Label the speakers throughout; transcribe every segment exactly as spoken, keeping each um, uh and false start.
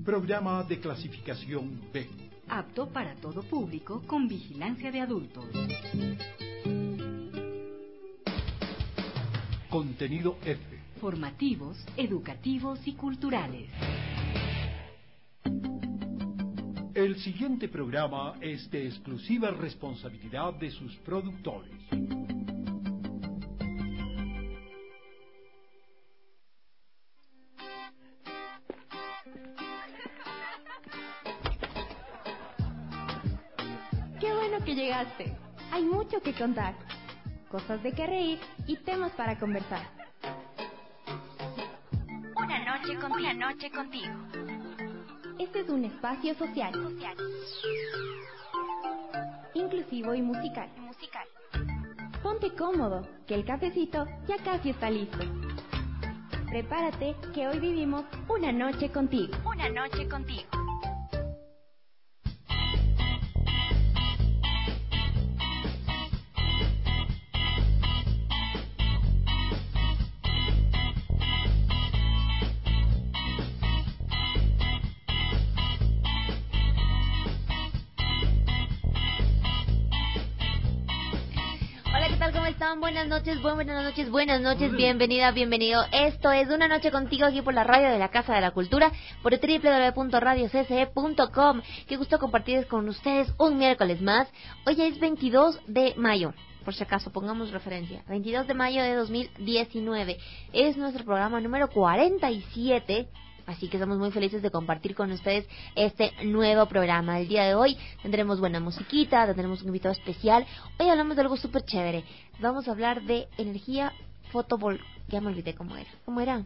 Speaker 1: programa de clasificación B.
Speaker 2: Apto para todo público con vigilancia de adultos.
Speaker 1: Contenido F.
Speaker 2: Formativos, educativos y culturales.
Speaker 1: El siguiente programa es de exclusiva responsabilidad de sus productores.
Speaker 3: Qué bueno que llegaste. Hay mucho que contar, cosas de que reír y temas para conversar.
Speaker 4: Una noche con una noche contigo.
Speaker 3: Este es un espacio social, social, inclusivo y musical.
Speaker 4: musical.
Speaker 3: Ponte cómodo, que el cafecito ya casi está listo. Prepárate, que hoy vivimos una noche contigo.
Speaker 4: Una noche contigo. Buenas noches, buenas noches, buenas noches, bienvenida, bienvenido. Esto es Una Noche Contigo aquí por la radio de la Casa de la Cultura, por doble u doble u doble u punto radio c c e punto com. Qué gusto compartir con ustedes un miércoles más. Hoy es veintidós de mayo, por si acaso pongamos referencia. veintidós de mayo de dos mil diecinueve. Es nuestro programa número cuarenta y siete. Así que estamos muy felices de compartir con ustedes este nuevo programa. El día de hoy tendremos buena musiquita, tendremos un invitado especial. Hoy hablamos de algo súper chévere. Vamos a hablar de energía fotovol... Ya me olvidé cómo era. ¿Cómo era?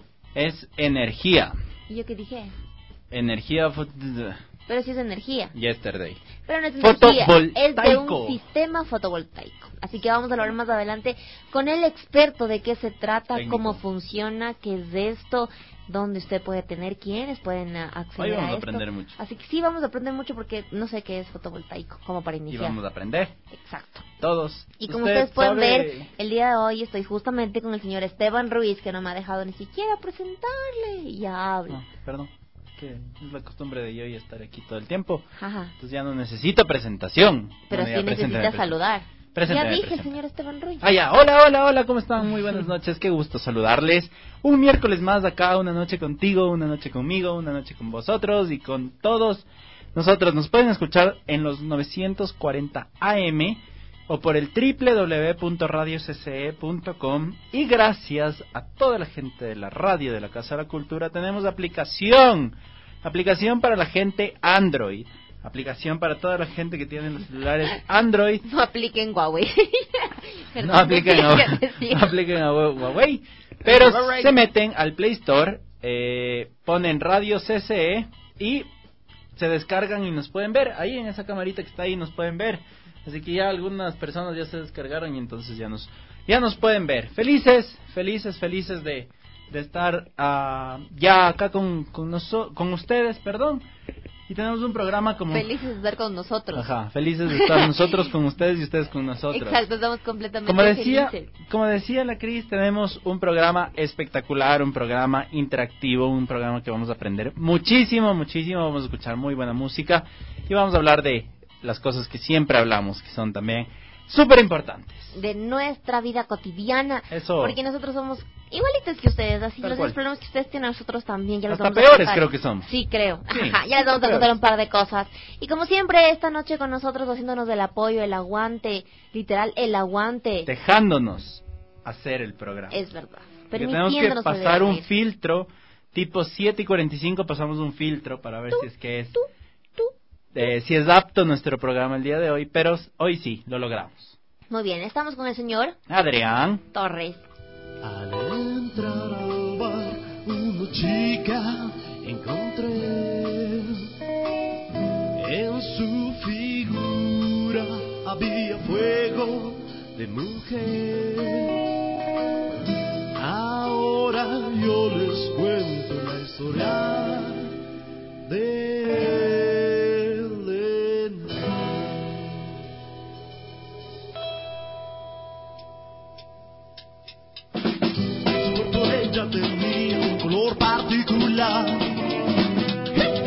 Speaker 5: Es energía.
Speaker 2: ¿Y yo qué dije?
Speaker 5: Energía... Fot...
Speaker 2: Pero sí es energía.
Speaker 5: Yesterday.
Speaker 2: Pero no es energía, es de un sistema fotovoltaico. Así que vamos a hablar más adelante con el experto de qué se trata, técnico, cómo funciona, qué es esto, dónde usted puede tener, quiénes pueden acceder
Speaker 5: Hoy vamos
Speaker 2: a,
Speaker 5: a
Speaker 2: esto.
Speaker 5: aprender mucho.
Speaker 2: Así que sí, vamos a aprender mucho porque no sé qué es fotovoltaico, como para iniciar.
Speaker 5: Y vamos a aprender.
Speaker 2: Exacto.
Speaker 5: Todos.
Speaker 2: Y como
Speaker 5: Usted
Speaker 2: ustedes pueden
Speaker 5: sabe...
Speaker 2: ver, el día de hoy estoy justamente con el señor Esteban Ruiz, que no me ha dejado ni siquiera presentarle. Y ya habla.
Speaker 5: No, perdón. Que es la costumbre de yo y estar aquí todo el tiempo.
Speaker 2: Ajá.
Speaker 5: Entonces ya no necesito presentación.
Speaker 2: Pero
Speaker 5: bueno,
Speaker 2: sí necesita saludar.
Speaker 5: Preséntame,
Speaker 2: ya dije,
Speaker 5: preséntame.
Speaker 2: el señor Esteban Ruiz.
Speaker 5: Ah, ya. Hola, hola, hola, ¿cómo están? Muy buenas noches, qué gusto saludarles. Un miércoles más acá, una noche contigo, una noche conmigo, una noche con vosotros y con todos nosotros. Nos pueden escuchar en los novecientos cuarenta A M o por el doble u doble u doble u punto radio c c e punto com. Y gracias a toda la gente de la radio de la Casa de la Cultura tenemos aplicación. Aplicación para la gente Android. Aplicación para toda la gente que tiene los celulares Android.
Speaker 2: No apliquen Huawei.
Speaker 5: no apliquen a, no apliquen a Huawei. Pero se meten al Play Store, eh, ponen Radio C C E y se descargan y nos pueden ver. Ahí en esa camarita que está ahí nos pueden ver. Así que ya algunas personas ya se descargaron y entonces ya nos ya nos pueden ver. Felices, felices, felices de... de estar uh, ya acá con con, noso- con ustedes, perdón. Y tenemos un programa como...
Speaker 2: Felices de estar con nosotros.
Speaker 5: Ajá, felices de estar nosotros con ustedes y ustedes con nosotros.
Speaker 2: Exacto, estamos completamente
Speaker 5: como decía,
Speaker 2: felices.
Speaker 5: Como decía la Cris, tenemos un programa espectacular, un programa interactivo, un programa que vamos a aprender muchísimo, muchísimo. Vamos a escuchar muy buena música y vamos a hablar de las cosas que siempre hablamos, que son también súper importantes.
Speaker 2: De nuestra vida cotidiana.
Speaker 5: Eso.
Speaker 2: Porque nosotros somos igualitos que ustedes, así
Speaker 5: Tal
Speaker 2: los
Speaker 5: cual.
Speaker 2: problemas que ustedes tienen nosotros también. Ya les
Speaker 5: Hasta
Speaker 2: vamos
Speaker 5: peores
Speaker 2: a
Speaker 5: creo que somos.
Speaker 2: Sí, creo.
Speaker 5: Sí,
Speaker 2: Ajá, ya les vamos a
Speaker 5: peores.
Speaker 2: contar un par de cosas. Y como siempre, esta noche con nosotros haciéndonos del apoyo, el aguante, literal, el aguante.
Speaker 5: Dejándonos hacer el programa.
Speaker 2: Es verdad.
Speaker 5: Porque tenemos que
Speaker 2: Permitiéndonos
Speaker 5: pasar un
Speaker 2: ir.
Speaker 5: filtro, tipo siete y cuarenta y cinco pasamos un filtro para ver
Speaker 2: Tú,
Speaker 5: si es que es...
Speaker 2: tú, tú.
Speaker 5: Eh, si es apto nuestro programa el día de hoy, pero hoy sí, lo logramos.
Speaker 2: Muy bien, estamos con el señor
Speaker 5: Adrián
Speaker 2: Torres.
Speaker 6: Al entrar al bar, una chica encontré. En su figura había fuego de mujer. Ahora yo les cuento la historia de ella tenía un color particular.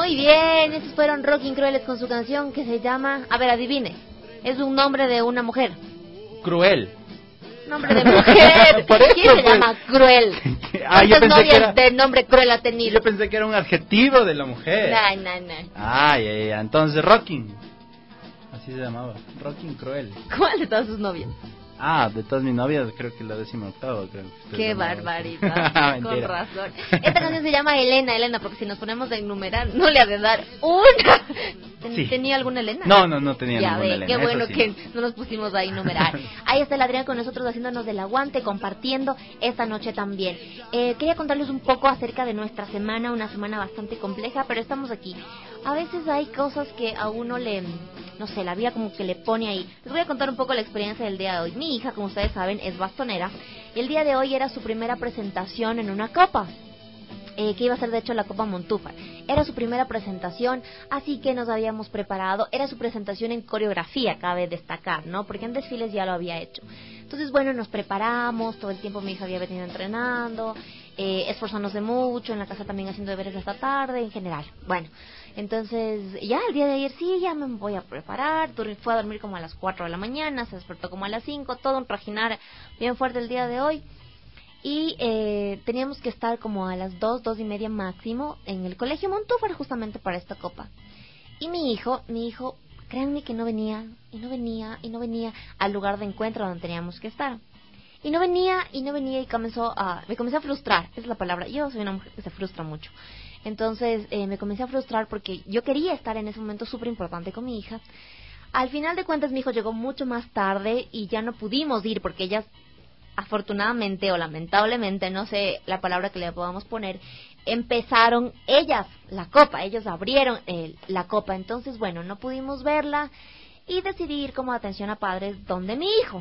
Speaker 2: Muy bien, esos fueron Rocking Crueles con su canción que se llama... A ver, adivine. Es un nombre de una mujer.
Speaker 5: Cruel.
Speaker 2: Nombre de mujer. ¿Quién se pues... llama Cruel?
Speaker 5: Ah, yo pensé
Speaker 2: novias
Speaker 5: que era...
Speaker 2: de nombre Cruel ha tenido?
Speaker 5: Yo pensé que era un adjetivo de la mujer.
Speaker 2: No, no, no.
Speaker 5: Ay, ay, ay. Entonces, Rocking. Así se llamaba. Rocking Cruel.
Speaker 2: ¿Cuál de todas sus novias?
Speaker 5: Ah, de todas mis novias, creo que la décima octava. Creo que
Speaker 2: Qué barbaridad. Con razón. Esta canción se llama Elena, Elena, porque si nos ponemos a enumerar, no le ha de dar una.
Speaker 5: Sí.
Speaker 2: ¿Tenía alguna Elena?
Speaker 5: No, no, no tenía
Speaker 2: ya
Speaker 5: ninguna
Speaker 2: ve,
Speaker 5: Elena.
Speaker 2: Qué bueno
Speaker 5: sí.
Speaker 2: que no nos pusimos a enumerar. Ahí está el Adrián con nosotros haciéndonos del aguante, compartiendo esta noche también. Eh, quería contarles un poco acerca de nuestra semana, una semana bastante compleja, pero estamos aquí. A veces hay cosas que a uno le, no sé, la vida como que le pone ahí. Les voy a contar un poco la experiencia del día de hoy. Mi hija, como ustedes saben, es bastonera. Y el día de hoy era su primera presentación en una copa. Eh, que iba a ser de hecho la Copa Montúfar. Era su primera presentación, así que nos habíamos preparado. Era su presentación en coreografía, cabe destacar, ¿no? Porque en desfiles ya lo había hecho. Entonces, bueno, nos preparamos, todo el tiempo mi hija había venido entrenando, eh, esforzándose mucho, en la casa también haciendo deberes hasta tarde, en general. Bueno, entonces, ya el día de ayer sí, ya me voy a preparar. Fue a dormir como a las cuatro de la mañana, se despertó como a las cinco, todo un trajinar bien fuerte el día de hoy. Y eh, teníamos que estar como a las dos, dos y media máximo en el colegio Montúfar justamente para esta copa. Y mi hijo, mi hijo, créanme que no venía, y no venía, y no venía al lugar de encuentro donde teníamos que estar. Y no venía, y no venía, y comenzó a, me comencé a frustrar, esa es la palabra. Yo soy una mujer que se frustra mucho. Entonces eh, me comencé a frustrar porque yo quería estar en ese momento súper importante con mi hija. Al final de cuentas mi hijo llegó mucho más tarde y ya no pudimos ir porque ellas, afortunadamente o lamentablemente, no sé la palabra que le podamos poner, empezaron ellas la copa, ellos abrieron eh, la copa. Entonces, bueno, no pudimos verla y decidí ir como atención a padres donde mi hijo.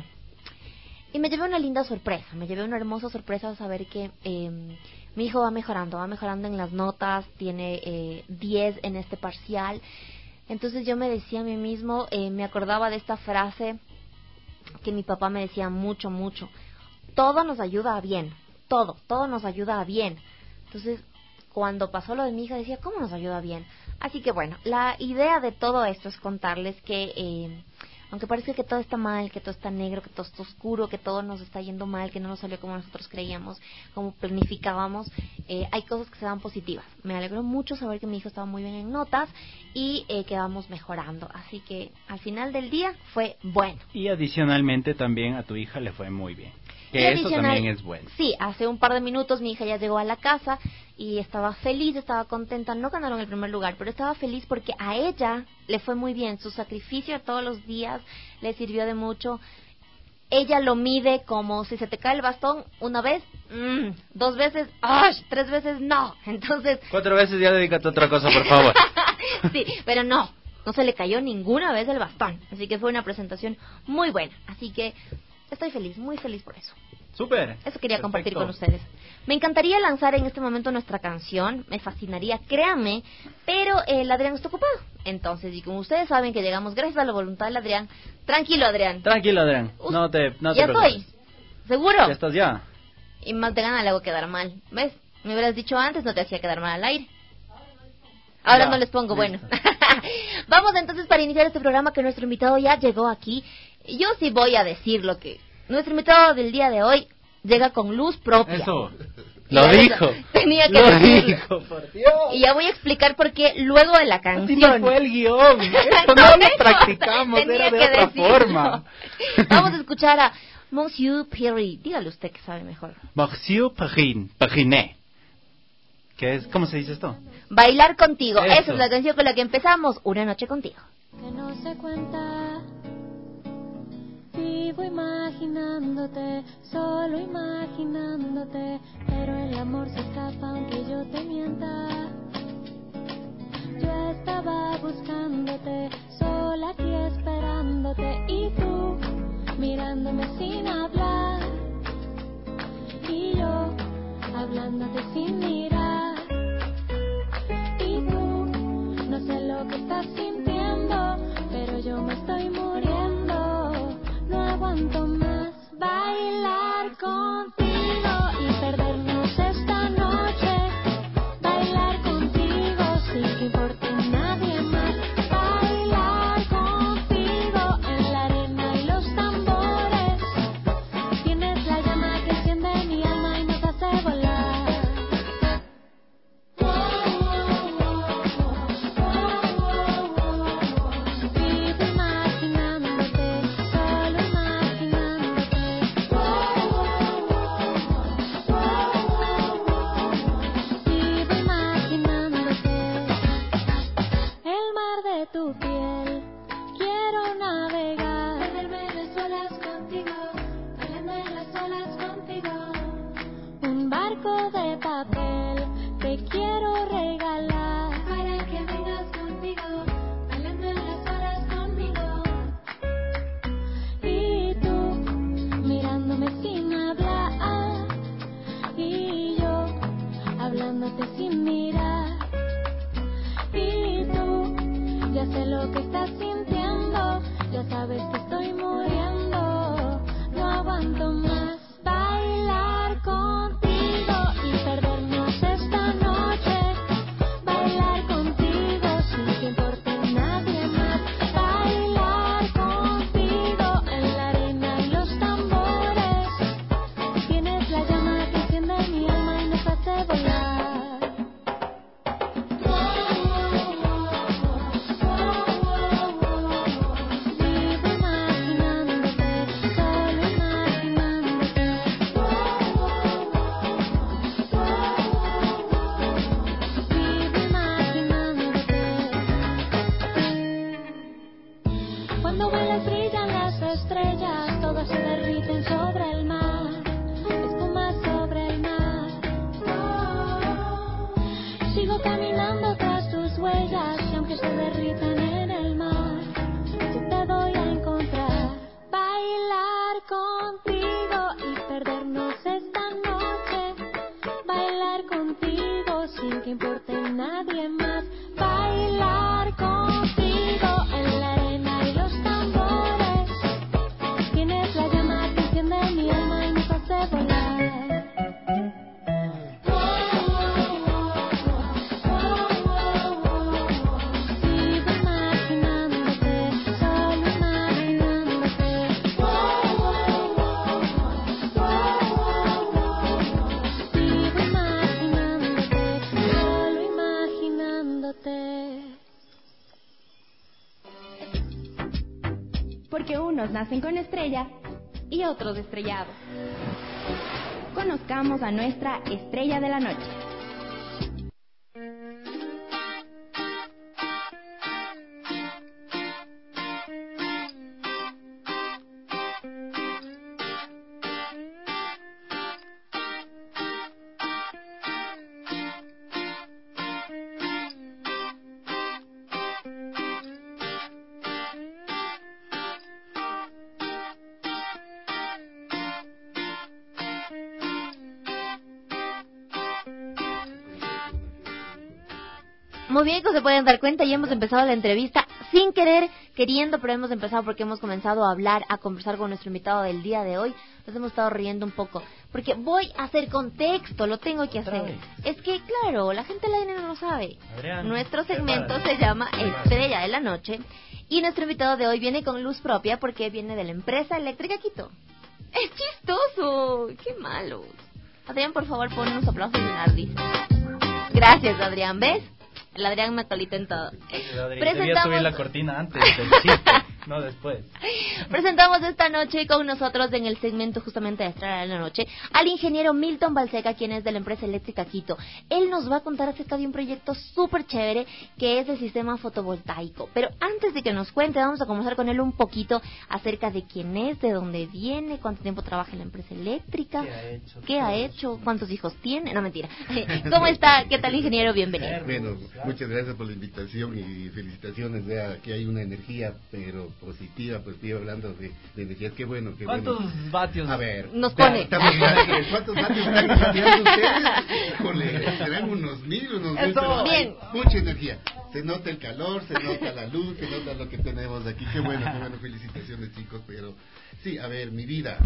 Speaker 2: Y me llevé una linda sorpresa, me llevé una hermosa sorpresa de saber que eh, mi hijo va mejorando, va mejorando en las notas, tiene eh, diez en este parcial. Entonces yo me decía a mí mismo, eh, me acordaba de esta frase que mi papá me decía mucho, mucho. Todo nos ayuda a bien, todo, todo nos ayuda a bien. Entonces, cuando pasó lo de mi hija, decía, ¿cómo nos ayuda a bien? Así que bueno, la idea de todo esto es contarles que, eh, aunque parezca que todo está mal, que todo está negro, que todo está oscuro, que todo nos está yendo mal, que no nos salió como nosotros creíamos, como planificábamos, eh, hay cosas que se dan positivas. Me alegró mucho saber que mi hijo estaba muy bien en notas y eh, que vamos mejorando. Así que al final del día fue bueno.
Speaker 5: Y adicionalmente también a tu hija le fue muy bien. Que eso también es bueno.
Speaker 2: Sí, hace un par de minutos mi hija ya llegó a la casa y estaba feliz, estaba contenta. No ganaron el primer lugar, pero estaba feliz porque a ella le fue muy bien. Su sacrificio todos los días le sirvió de mucho. Ella lo mide como si se te cae el bastón una vez, mmm, dos veces, ¡ash!, tres veces, no. Entonces,
Speaker 5: cuatro veces ya dedícate a otra cosa, por favor.
Speaker 2: Sí, pero no, no se le cayó ninguna vez el bastón. Así que fue una presentación muy buena. Así que estoy feliz, muy feliz por eso.
Speaker 5: Súper.
Speaker 2: Eso quería
Speaker 5: Perfecto.
Speaker 2: compartir con ustedes. Me encantaría lanzar en este momento nuestra canción, me fascinaría, créanme, pero el Adrián está ocupado. Entonces, y como ustedes saben que llegamos gracias a la voluntad del Adrián, tranquilo Adrián.
Speaker 5: Tranquilo Adrián, no te, no te
Speaker 2: ya
Speaker 5: preocupes.
Speaker 2: estoy, ¿seguro?
Speaker 5: Ya estás ya.
Speaker 2: Y más de gana le hago quedar mal, ¿ves? Me hubieras dicho antes, no te hacía quedar mal al aire. Ahora ya, no les pongo, listo. Bueno. Vamos entonces para iniciar este programa que nuestro invitado ya llegó aquí. Yo sí voy a decir lo que... Nuestro invitado del día de hoy llega con luz propia.
Speaker 5: Eso, lo dijo.
Speaker 2: Tenía que
Speaker 5: lo
Speaker 2: decirlo.
Speaker 5: dijo, por Dios.
Speaker 2: Y ya voy a explicar por qué luego de la canción.
Speaker 5: Así no fue el guión. Esto no, no lo practicamos, era de otra decirlo. forma.
Speaker 2: Vamos a escuchar a Monsieur Perry. Dígale usted que sabe mejor.
Speaker 5: Monsieur Perrin, Perrinet. ¿Qué es? ¿Cómo se dice esto?
Speaker 2: Bailar contigo.
Speaker 5: Eso.
Speaker 2: Esa es la canción con la que empezamos. Una noche contigo.
Speaker 7: Que no se cuenta. Vivo imaginándote, solo imaginándote, pero el amor se escapa aunque yo te mienta. Yo estaba buscándote, sola aquí esperándote, y tú mirándome sin hablar, y yo hablándote sin mirar, y tú no sé lo que estás sintiendo, pero yo me estoy muriendo. No aguanto más bailar contigo y perdernos esta noche. Bailar contigo sin que importe
Speaker 3: porque unos nacen con estrella y otros estrellados. Conozcamos a nuestra estrella de la noche.
Speaker 2: Muy bien, como se pueden dar cuenta, ya hemos empezado la entrevista sin querer, queriendo, pero hemos empezado porque hemos comenzado a hablar, a conversar con nuestro invitado del día de hoy. Nos hemos estado riendo un poco, porque voy a hacer contexto, lo tengo que hacer. Es que, claro, la gente de la no lo sabe. Adrián, nuestro segmento se llama Estrella de la Noche, y nuestro invitado de hoy viene con luz propia porque viene de la empresa eléctrica Quito. ¡Es chistoso! ¡Qué malo! Adrián, por favor, pon unos aplausos en Ardis. Gracias, Adrián, ¿ves? El Adrián me colita en todo.
Speaker 5: Debía subir la cortina antes del chiste, no después.
Speaker 2: Presentamos esta noche con nosotros en el segmento justamente de Estrella de la Noche al ingeniero Milton Balseca, quien es de la empresa eléctrica Quito. Él nos va a contar acerca de un proyecto súper chévere que es el sistema fotovoltaico. Pero antes de que nos cuente, vamos a conversar con él un poquito acerca de quién es, de dónde viene, cuánto tiempo trabaja en la empresa eléctrica,
Speaker 5: qué ha hecho,
Speaker 2: qué ha hecho, cuántos hijos tiene. No, mentira. ¿Cómo está? ¿Qué tal, ingeniero? Bienvenido.
Speaker 8: Bueno, muchas gracias por la invitación y felicitaciones. Vea, aquí hay una energía, pero positiva, pues estoy hablando de, de energías. Qué bueno, qué
Speaker 5: ¿Cuántos
Speaker 8: bueno.
Speaker 5: vatios
Speaker 8: A ver,
Speaker 2: nos pone?
Speaker 8: ¿Cuántos vatios están cambiando ustedes? Híjole, serán unos mil, unos mil, pero
Speaker 2: bien.
Speaker 8: Mucha energía. Se nota el calor, se nota la luz, se nota lo que tenemos aquí. Qué bueno, qué bueno, felicitaciones, chicos. Pero sí, a ver, mi vida.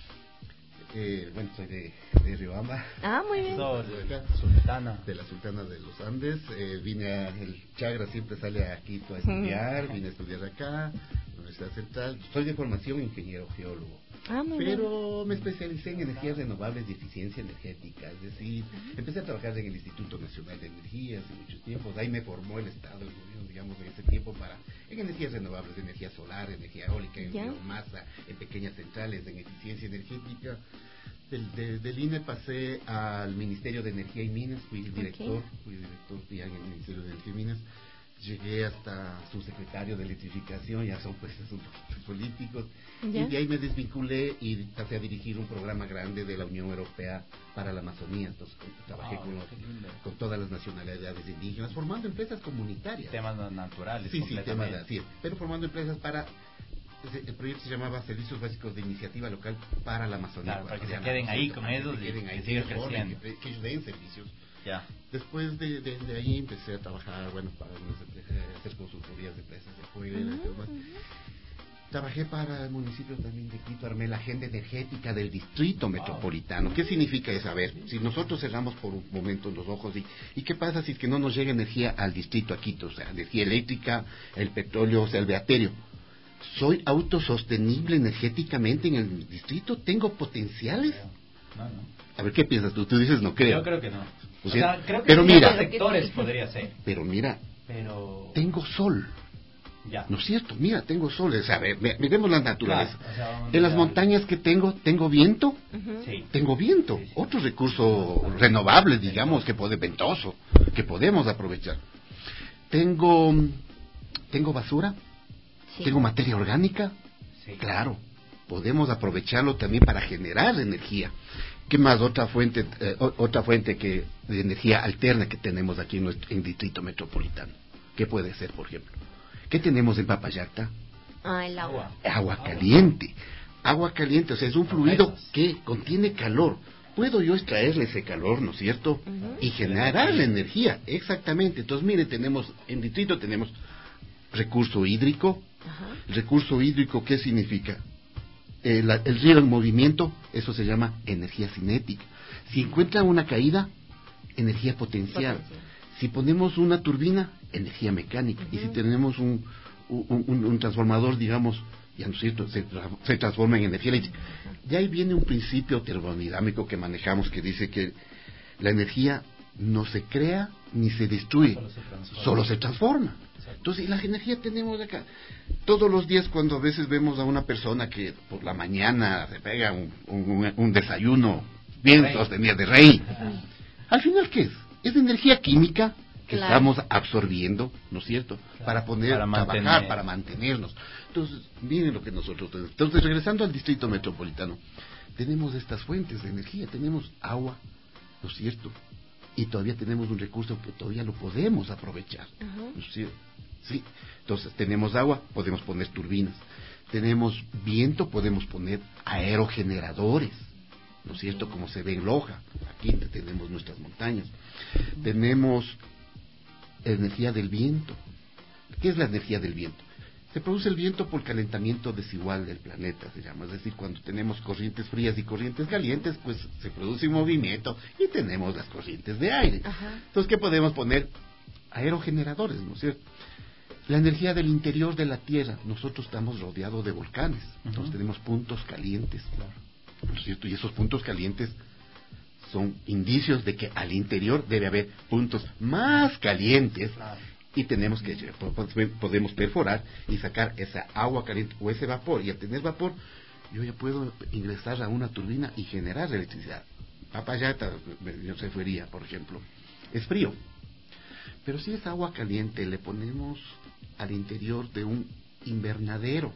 Speaker 8: Eh, bueno, soy de, de Riobamba.
Speaker 2: Ah, muy bien.
Speaker 5: Soy sultana.
Speaker 8: De la Sultana de los Andes. Eh, vine a, el Chagra siempre sale a Quito a estudiar, vine a estudiar acá, Universidad Central. Soy de formación ingeniero geólogo.
Speaker 2: Ah, muy
Speaker 8: pero
Speaker 2: bien.
Speaker 8: me especialicé en energías renovables y eficiencia energética. Es decir, uh-huh. empecé a trabajar en el Instituto Nacional de Energía hace muchos tiempos. Ahí me formó el Estado, el gobierno, digamos, en ese tiempo para en energías renovables, energía solar, energía eólica, en
Speaker 2: ¿Ya?
Speaker 8: biomasa, en pequeñas centrales, en eficiencia energética. Del, de, del I N E pasé al Ministerio de Energía y Minas, fui director, okay. fui director ya en el Ministerio de Energía y Minas. Llegué hasta subsecretario de electrificación, ya son pues asuntos políticos, ¿ya? Y de ahí me desvinculé y pasé a dirigir un programa grande de la Unión Europea para la Amazonía. Entonces trabajé oh, con, con todas las nacionalidades indígenas, formando empresas comunitarias.
Speaker 5: Temas naturales.
Speaker 8: Sí, sí, temas así, pero formando empresas para... El proyecto se llamaba Servicios Básicos de Iniciativa Local para la Amazonía.
Speaker 5: Claro, para que se queden ahí con ellos y que sigan creciendo.
Speaker 8: Que, que ellos den servicios.
Speaker 5: Ya.
Speaker 8: Después de, de, de ahí empecé a trabajar, bueno, para hacer consultorías de empresas de afuera y uh-huh, demás. Uh-huh. Trabajé para el municipio también de Quito, armé la agenda energética del distrito metropolitano. Oh. ¿Qué significa eso? A ver, si nosotros cerramos por un momento los ojos, y, ¿y qué pasa si es que no nos llega energía al distrito a Quito? O sea, energía eléctrica, el petróleo, o sea, el beaterio. ¿Soy autosostenible energéticamente en el distrito? ¿Tengo potenciales?
Speaker 5: No, no.
Speaker 8: A ver, ¿qué piensas tú? Tú dices no creo.
Speaker 5: Yo creo que no.
Speaker 8: O sea,
Speaker 5: o sea, creo que
Speaker 8: pero
Speaker 5: en
Speaker 8: mira,
Speaker 5: sectores podría ser.
Speaker 8: Pero mira,
Speaker 5: pero...
Speaker 8: tengo sol.
Speaker 5: Ya.
Speaker 8: ¿No es cierto? Mira, tengo sol. O sea, miremos la naturaleza.
Speaker 5: Claro, o sea,
Speaker 8: en las montañas que tengo, tengo viento.
Speaker 5: Uh-huh. Sí.
Speaker 8: Tengo viento. Sí, sí. Otro recurso renovable, digamos, que puede ventoso, que podemos aprovechar. Tengo, tengo basura. Sí. Tengo materia orgánica. Sí. Claro, podemos aprovecharlo también para generar energía. ¿Qué más? Otra fuente, eh, otra fuente que de energía alterna que tenemos aquí en nuestro en Distrito Metropolitano. ¿Qué puede ser, por ejemplo? ¿Qué tenemos en Papayacta?
Speaker 2: Ah, el agua.
Speaker 8: Agua caliente. Agua caliente, o sea, es un fluido que contiene calor. Puedo yo extraerle ese calor, ¿no es cierto? Uh-huh. Y generar la energía, exactamente. Entonces, mire, tenemos, en Distrito tenemos recurso hídrico. Uh-huh. Recurso hídrico, ¿qué significa? El, el río en movimiento, eso se llama energía cinética. Si encuentran una caída, energía potencial. Potencial. Si ponemos una turbina, energía mecánica. Uh-huh. Y si tenemos un, un, un, un transformador, digamos, ya no es cierto, se, se transforma en energía eléctrica. Uh-huh. Ya ahí viene un principio termodinámico que manejamos que dice que la energía no se crea ni se destruye, solo se transforma. Solo se transforma. Entonces, y la energía tenemos acá. Todos los días cuando a veces vemos a una persona que por la mañana se pega un, un, un desayuno bien sostenido de rey, al final, ¿qué es? Es energía química que claro. estamos absorbiendo, ¿no es cierto? Claro. Para poder para trabajar, mantener. para mantenernos. Entonces, miren lo que nosotros tenemos. Entonces, regresando al distrito metropolitano, tenemos estas fuentes de energía, tenemos agua, ¿no es cierto? Y todavía tenemos un recurso que todavía lo podemos aprovechar, uh-huh. ¿no es cierto? Sí, entonces tenemos agua, podemos poner turbinas, tenemos viento, podemos poner aerogeneradores, ¿no es cierto? Como se ve en Loja, aquí tenemos nuestras montañas, tenemos energía del viento. ¿Qué es la energía del viento? Se produce el viento por calentamiento desigual del planeta, se llama, es decir, cuando tenemos corrientes frías y corrientes calientes, pues se produce un movimiento y tenemos las corrientes de aire. Ajá. Entonces, ¿qué podemos poner? Aerogeneradores, ¿no es cierto? La energía del interior de la Tierra, nosotros estamos rodeados de volcanes, uh-huh. entonces tenemos puntos calientes, claro. ¿no es cierto? Y esos puntos calientes son indicios de que al interior debe haber puntos más calientes, claro. y tenemos que podemos perforar y sacar esa agua caliente o ese vapor, y al tener vapor yo ya puedo ingresar a una turbina y generar electricidad. Papayata, yo se fuería, por ejemplo, es frío. Pero si es agua caliente, le ponemos al interior de un invernadero,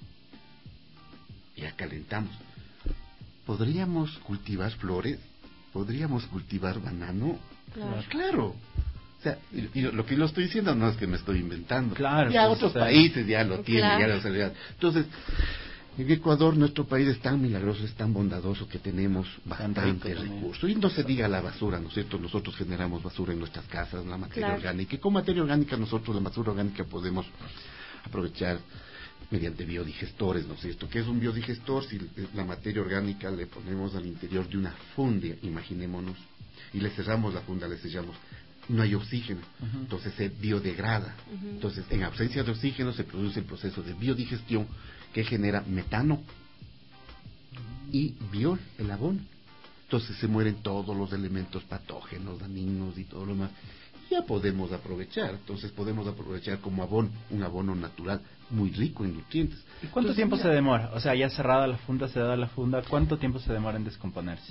Speaker 8: ya calentamos. ¿Podríamos cultivar flores? ¿Podríamos cultivar banano? Claro. Claro. O sea, y, y lo que yo estoy diciendo no es que me estoy inventando. Claro. Ya otros está. países ya lo tienen, claro. ya lo Entonces, en Ecuador, nuestro país es tan milagroso, es tan bondadoso que tenemos bastante recursos. Y no se diga la basura, ¿no es cierto? Nosotros generamos basura en nuestras casas, la materia claro. orgánica. Y con materia orgánica nosotros la basura orgánica podemos aprovechar mediante biodigestores, ¿no es cierto? ¿Qué es un biodigestor? Si la materia orgánica le ponemos al interior de una funda, imaginémonos, y le cerramos la funda, le sellamos, no hay oxígeno, uh-huh. entonces se biodegrada. Uh-huh. Entonces, en ausencia de oxígeno se produce el proceso de biodigestión que genera metano y biol, el abono. Entonces se mueren todos los elementos patógenos, dañinos y todo lo demás. Ya podemos aprovechar, entonces podemos aprovechar como abono, un abono natural muy rico en nutrientes.
Speaker 5: ¿Y cuánto entonces, tiempo mira, se demora? O sea, ya cerrada la funda, se da la funda, ¿cuánto tiempo se demora en descomponerse?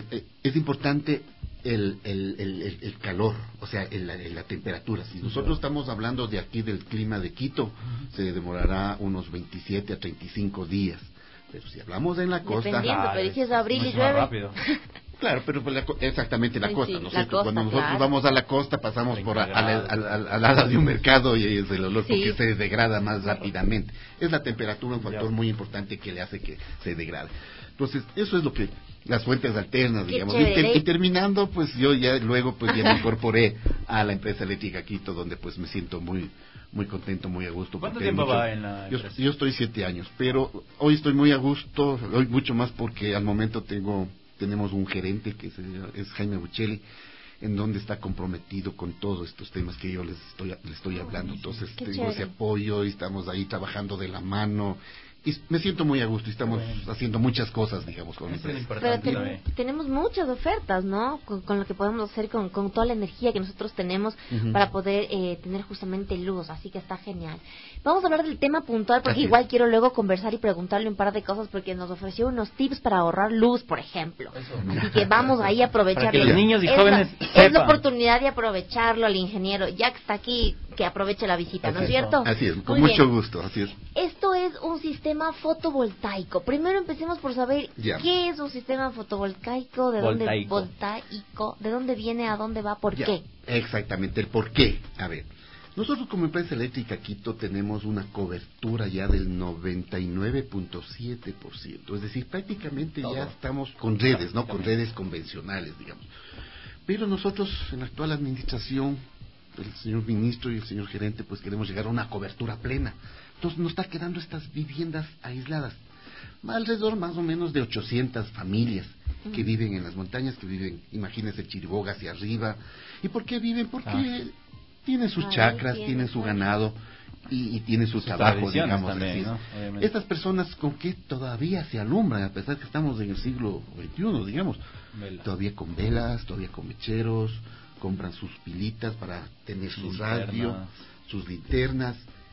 Speaker 8: Es importante el, el, el, el calor, o sea, el, el, la temperatura. Si nosotros estamos hablando de aquí del clima de Quito, uh-huh. se demorará unos veintisiete a treinta y cinco días. Pero si hablamos en la costa...
Speaker 2: Dependiendo, ah, pero dices abril y llueve.
Speaker 5: Rápido.
Speaker 8: Claro, pero pues la, exactamente la sí, costa, ¿no es cierto?
Speaker 2: Costa,
Speaker 8: Cuando nosotros
Speaker 2: claro.
Speaker 8: vamos a la costa pasamos por a, a, a, a, a la lado de un mercado y es el olor sí. porque se degrada más rápidamente. Es la temperatura un factor ya. muy importante que le hace que se degrade. Entonces, eso es lo que las fuentes alternas, Qué digamos. Y, te, y terminando, pues yo ya luego pues ya me incorporé a la empresa eléctrica Quito, donde pues me siento muy muy contento, muy a gusto.
Speaker 5: ¿Cuánto tiempo mucho, va en la
Speaker 8: yo, yo estoy siete años, pero hoy estoy muy a gusto, hoy mucho más porque al momento tengo tenemos un gerente que es, es Jaime Buccelli, en donde está comprometido con todos estos temas que yo les estoy les estoy hablando. Entonces Qué tengo chévere. ese apoyo y estamos ahí trabajando de la mano. Y me siento muy a gusto y estamos bueno. haciendo muchas cosas, digamos, con
Speaker 2: Pero ten,
Speaker 5: ¿no?
Speaker 2: tenemos muchas ofertas, ¿no? Con, con lo que podemos hacer, con, con toda la energía que nosotros tenemos uh-huh. para poder eh, tener justamente luz, así que está genial. Vamos a hablar del tema puntual porque así igual es. quiero luego conversar y preguntarle un par de cosas porque nos ofreció unos tips para ahorrar luz, por ejemplo. Eso. Así que vamos ahí a aprovecharlo.
Speaker 5: Para que los niños y
Speaker 2: es
Speaker 5: jóvenes
Speaker 2: la,
Speaker 5: sepan.
Speaker 2: Es la oportunidad de aprovecharlo al ingeniero, ya que está aquí, que aproveche la visita, así ¿no es cierto?
Speaker 8: Así es, con Muy mucho bien. gusto, así es.
Speaker 2: Esto es un sistema fotovoltaico. Primero empecemos por saber yeah. qué es un sistema fotovoltaico, de dónde voltaico, de dónde viene, a dónde va, por yeah. qué.
Speaker 8: Exactamente, el por qué. A ver, nosotros como empresa eléctrica Quito tenemos una cobertura ya del noventa y nueve punto siete por ciento, es decir, prácticamente Todo. ya estamos con redes, no con redes convencionales, digamos. Pero nosotros en la actual administración, el señor ministro y el señor gerente, pues queremos llegar a una cobertura plena. Entonces nos está quedando estas viviendas aisladas, alrededor más o menos de ochocientas familias uh-huh. que viven en las montañas, que viven, imagínense, Chiriboga hacia arriba. ¿Y por qué viven? Porque ah. tienen sus Ahí chacras, tiene tienen su ganado y, y tienen su sus trabajo, digamos.
Speaker 5: También, ¿no?
Speaker 8: Estas personas con que todavía se alumbran, a pesar que estamos en el siglo veintiuno, digamos, Vela. todavía con velas, todavía con mecheros, compran sus pilitas para tener su radio, sus linternas.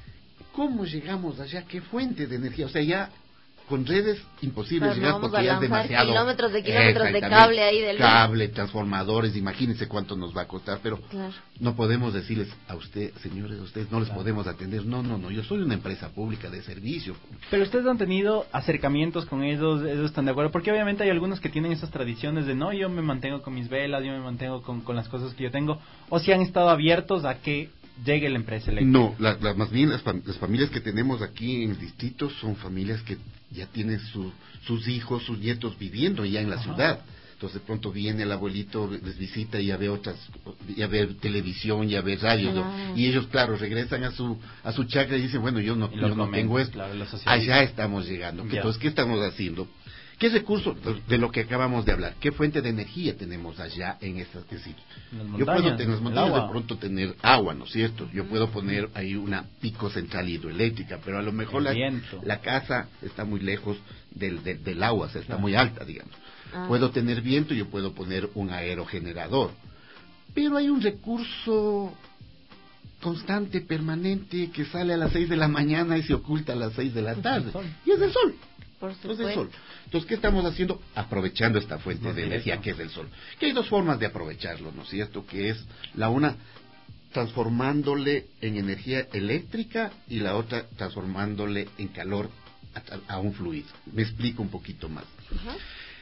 Speaker 8: ¿cómo llegamos allá? ¿Qué fuente de energía? O sea, ya con redes imposible llegar
Speaker 2: no
Speaker 8: porque ya es demasiado.
Speaker 2: Kilómetros de kilómetros de cable ahí del
Speaker 8: cable, transformadores, imagínense cuánto nos va a costar, pero claro. no podemos decirles a usted, señores, a ustedes no les claro. podemos atender. No, no, no, yo soy una empresa pública de servicio.
Speaker 5: Pero ustedes han tenido acercamientos con ellos, ellos están de acuerdo, porque obviamente hay algunos que tienen esas tradiciones de no, yo me mantengo con mis velas, yo me mantengo con, con las cosas que yo tengo, o si han estado abiertos a que llegue la empresa eléctrica.
Speaker 8: No, la, la, más bien las, fam las familias que tenemos aquí en el distrito son familias que ya tienen su, sus hijos, sus nietos viviendo ya en la Ajá. ciudad. Entonces de pronto viene el abuelito, les visita y ya ve otras, ya ve televisión, ya ve radio, claro. y ellos claro regresan a su a su chacra y dicen, bueno, yo no, yo no tengo esto. Claro, allá estamos llegando. Ya. Entonces, ¿qué estamos haciendo? ¿Qué recurso de lo que acabamos de hablar? ¿Qué fuente de energía tenemos allá en estas sitios? Yo puedo en las montañas de pronto tener agua, ¿no es cierto? Yo puedo poner ahí una pico central hidroeléctrica, pero a lo mejor la, la casa está muy lejos del, del, del agua, o sea, está claro. muy alta, digamos. Ah. Puedo tener viento, yo puedo poner un aerogenerador. Pero hay un recurso constante, permanente, que sale a las seis de la mañana y se oculta a las seis de la tarde. Y es el sol.
Speaker 2: Por
Speaker 8: Entonces, el sol. Entonces, ¿qué estamos haciendo? Aprovechando esta fuente de energía que es el sol. Que hay dos formas de aprovecharlo, ¿no es cierto? Que es la una transformándole en energía eléctrica y la otra transformándole en calor a, a un fluido. Me explico un poquito más. Uh-huh.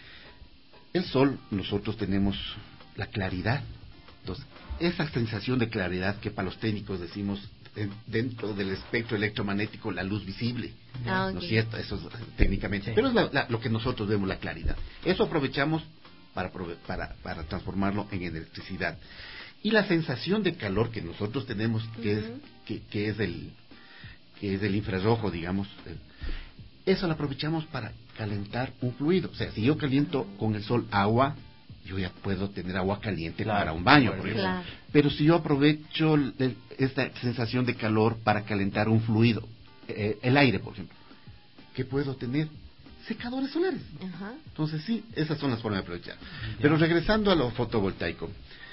Speaker 8: El sol, nosotros tenemos la claridad. Entonces, esa sensación de claridad que para los técnicos decimos dentro del espectro electromagnético la luz visible, ah, okay. ¿no es cierto? Eso es, técnicamente, sí. pero es la, la, lo que nosotros vemos, la claridad. Eso aprovechamos para, para, para transformarlo en electricidad. Y la sensación de calor que nosotros tenemos, que uh-huh. es que, que es el que es el infrarrojo, digamos, eso lo aprovechamos para calentar un fluido. O sea, si yo caliento con el sol agua, yo ya puedo tener agua caliente claro, para un baño, por ejemplo. Claro. Pero si yo aprovecho el, esta sensación de calor para calentar un fluido, eh, el aire, por ejemplo, ¿qué puedo tener? Secadores solares. Uh-huh. Entonces sí, esas son las formas de aprovechar. Ya. Pero regresando a lo fotovoltaico,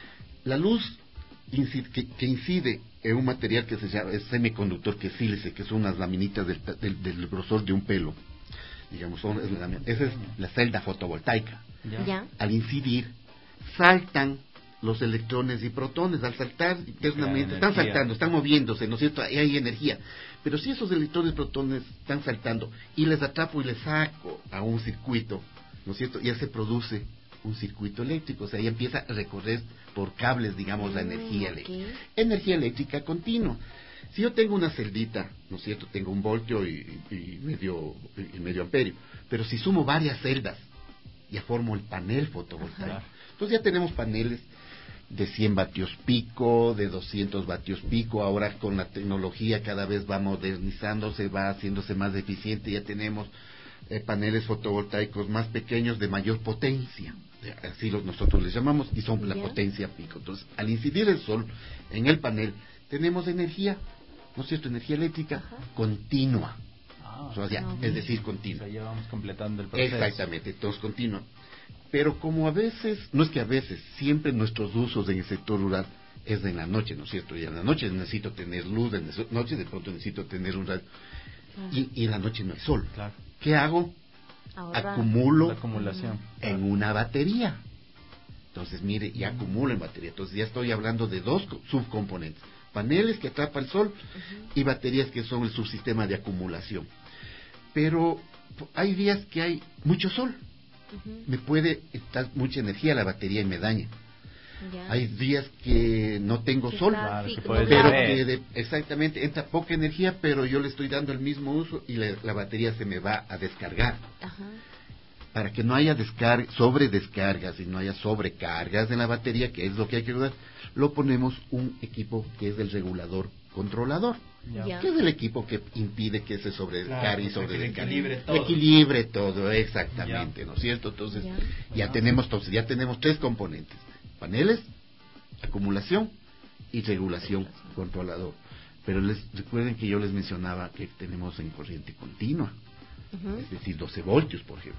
Speaker 8: la luz incide, que, que incide en un material que se llama es semiconductor, que es sílice, que son unas laminitas del, del, del grosor de un pelo, digamos, son, es la, esa es la celda fotovoltaica. Ya. Ya. Al incidir, saltan los electrones y protones, al saltar internamente, están saltando, están moviéndose, ¿no es cierto? Ahí hay energía. Pero si esos electrones y protones están saltando y les atrapo y les saco a un circuito, ¿no es cierto? Ya se produce un circuito eléctrico, o sea, ya empieza a recorrer por cables, digamos, mm, la energía okay. eléctrica. Energía eléctrica continua. Si yo tengo una celdita, ¿no es cierto? Tengo un voltio y, y, medio, y medio amperio, pero si sumo varias celdas, ya formo el panel fotovoltaico. Ajá. Entonces ya tenemos paneles de cien vatios pico, de doscientos vatios pico. Ahora con la tecnología cada vez va modernizándose, va haciéndose más eficiente. Ya tenemos eh, paneles fotovoltaicos más pequeños de mayor potencia, así los, nosotros les llamamos, y son la potencia pico. Entonces, al incidir el sol en el panel, tenemos energía, ¿no es cierto? Energía eléctrica Ajá. continua. O sea, no, es decir, continua.
Speaker 5: O sea, ya vamos completando el proceso.
Speaker 8: Exactamente, entonces continua. Pero como a veces, no es que a veces, siempre nuestros usos en el sector rural es en la noche, ¿no es cierto? Y en la noche necesito tener luz, en la noche de pronto necesito tener un radio. Claro. Y, y en la noche no hay sol. Claro. ¿Qué hago? Ahorrar. Acumulo
Speaker 5: la acumulación.
Speaker 8: en claro. una batería. Entonces, mire, y acumulo en batería. Entonces ya estoy hablando de dos subcomponentes. Paneles que atrapan el sol uh-huh. y baterías que son el subsistema de acumulación. Pero hay días que hay mucho sol, uh-huh. me puede estar mucha energía la batería y me daña. Ya. Hay días que no tengo que sol, claro, que pero que de, exactamente entra poca energía, pero yo le estoy dando el mismo uso y le, la batería se me va a descargar. Ajá. Para que no haya descarga, sobre descargas y no haya sobrecargas en la batería, que es lo que hay que cuidar, lo ponemos un equipo que es el regulador controlador. Ya. Que es el equipo que impide que se sobrecargue claro, y sobredescargue.
Speaker 5: Equilibre todo.
Speaker 8: Equilibre todo, exactamente, ya. ¿no es cierto? Entonces, ya, ya tenemos entonces ya tenemos tres componentes: paneles, acumulación y regulación controlador. Pero les recuerden que yo les mencionaba que tenemos en corriente continua, uh-huh. es decir, doce voltios, por ejemplo.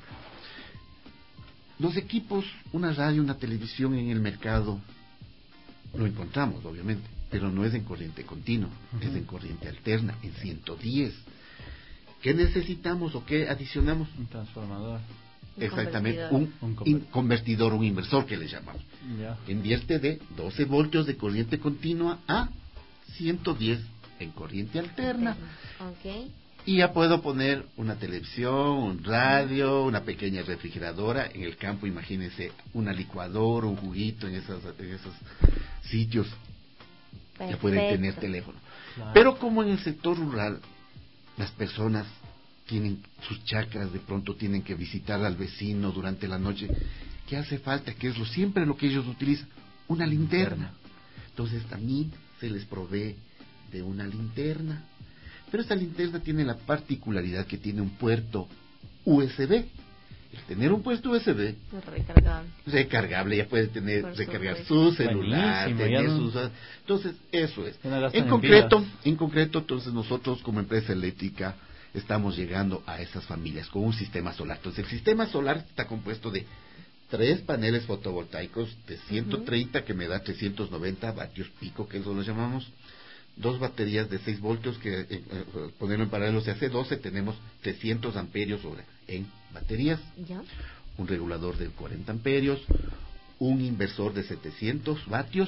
Speaker 8: Los equipos, una radio, una televisión en el mercado, lo encontramos, obviamente. pero no es en corriente continua, uh-huh. es en corriente alterna, en ciento diez. ¿Qué necesitamos o qué adicionamos?
Speaker 5: Un transformador.
Speaker 8: Exactamente, un, un in, convertidor, un inversor que le llamamos.
Speaker 5: Yeah.
Speaker 8: Invierte de doce voltios de corriente continua a ciento diez en corriente alterna.
Speaker 2: Okay.
Speaker 8: Y ya puedo poner una televisión, un radio, una pequeña refrigeradora. En el campo, imagínense, una licuadora, un juguito en esos, en esos sitios. Perfecto. Ya pueden tener teléfono. Claro. Pero como en el sector rural, las personas tienen sus chacras, de pronto tienen que visitar al vecino durante la noche. ¿Qué hace falta? ¿Qué es lo siempre lo que ellos utilizan? Una linterna. Entonces también se les provee de una linterna. Pero esta linterna tiene la particularidad que tiene un puerto U S B. El tener un puerto U S B
Speaker 2: recargable,
Speaker 8: recargable ya puede tener Por recargar su celular, tener no... sus... entonces eso es. En concreto, en, en concreto, entonces nosotros como empresa eléctrica estamos llegando a esas familias con un sistema solar. Entonces el sistema solar está compuesto de tres paneles fotovoltaicos de ciento treinta uh-huh. que me da trescientos noventa vatios pico, que eso lo llamamos. Dos baterías de seis voltios que eh, eh, ponerlo en paralelo se hace doce, tenemos trescientos amperios sobre, en baterías,
Speaker 2: ¿Ya?
Speaker 8: Un regulador de cuarenta amperios, un inversor de setecientos vatios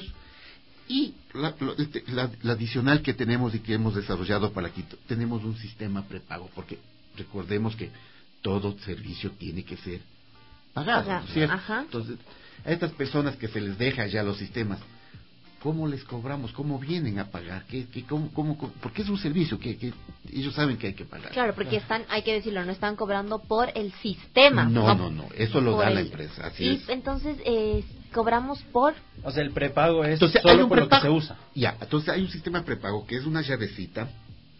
Speaker 8: y la, la, la adicional que tenemos y que hemos desarrollado para Quito, tenemos un sistema prepago, porque recordemos que todo servicio tiene que ser pagado, ¿no es cierto?
Speaker 2: Ajá.
Speaker 8: Entonces, a estas personas que se les deja ya los sistemas, ¿cómo les cobramos? ¿Cómo vienen a pagar? ¿Qué, qué, cómo, cómo, cómo? Porque es un servicio que, que ellos saben que hay que pagar.
Speaker 2: Claro, porque están, hay que decirlo, no están cobrando por el sistema.
Speaker 8: No, no, no, eso lo da el... la empresa, así
Speaker 2: y
Speaker 8: es.
Speaker 2: Entonces, eh, cobramos por...
Speaker 5: O sea, el prepago es
Speaker 8: entonces,
Speaker 5: solo
Speaker 8: hay un
Speaker 5: por
Speaker 8: prepago.
Speaker 5: Lo que se usa.
Speaker 8: Ya, entonces hay un sistema prepago que es una llavecita,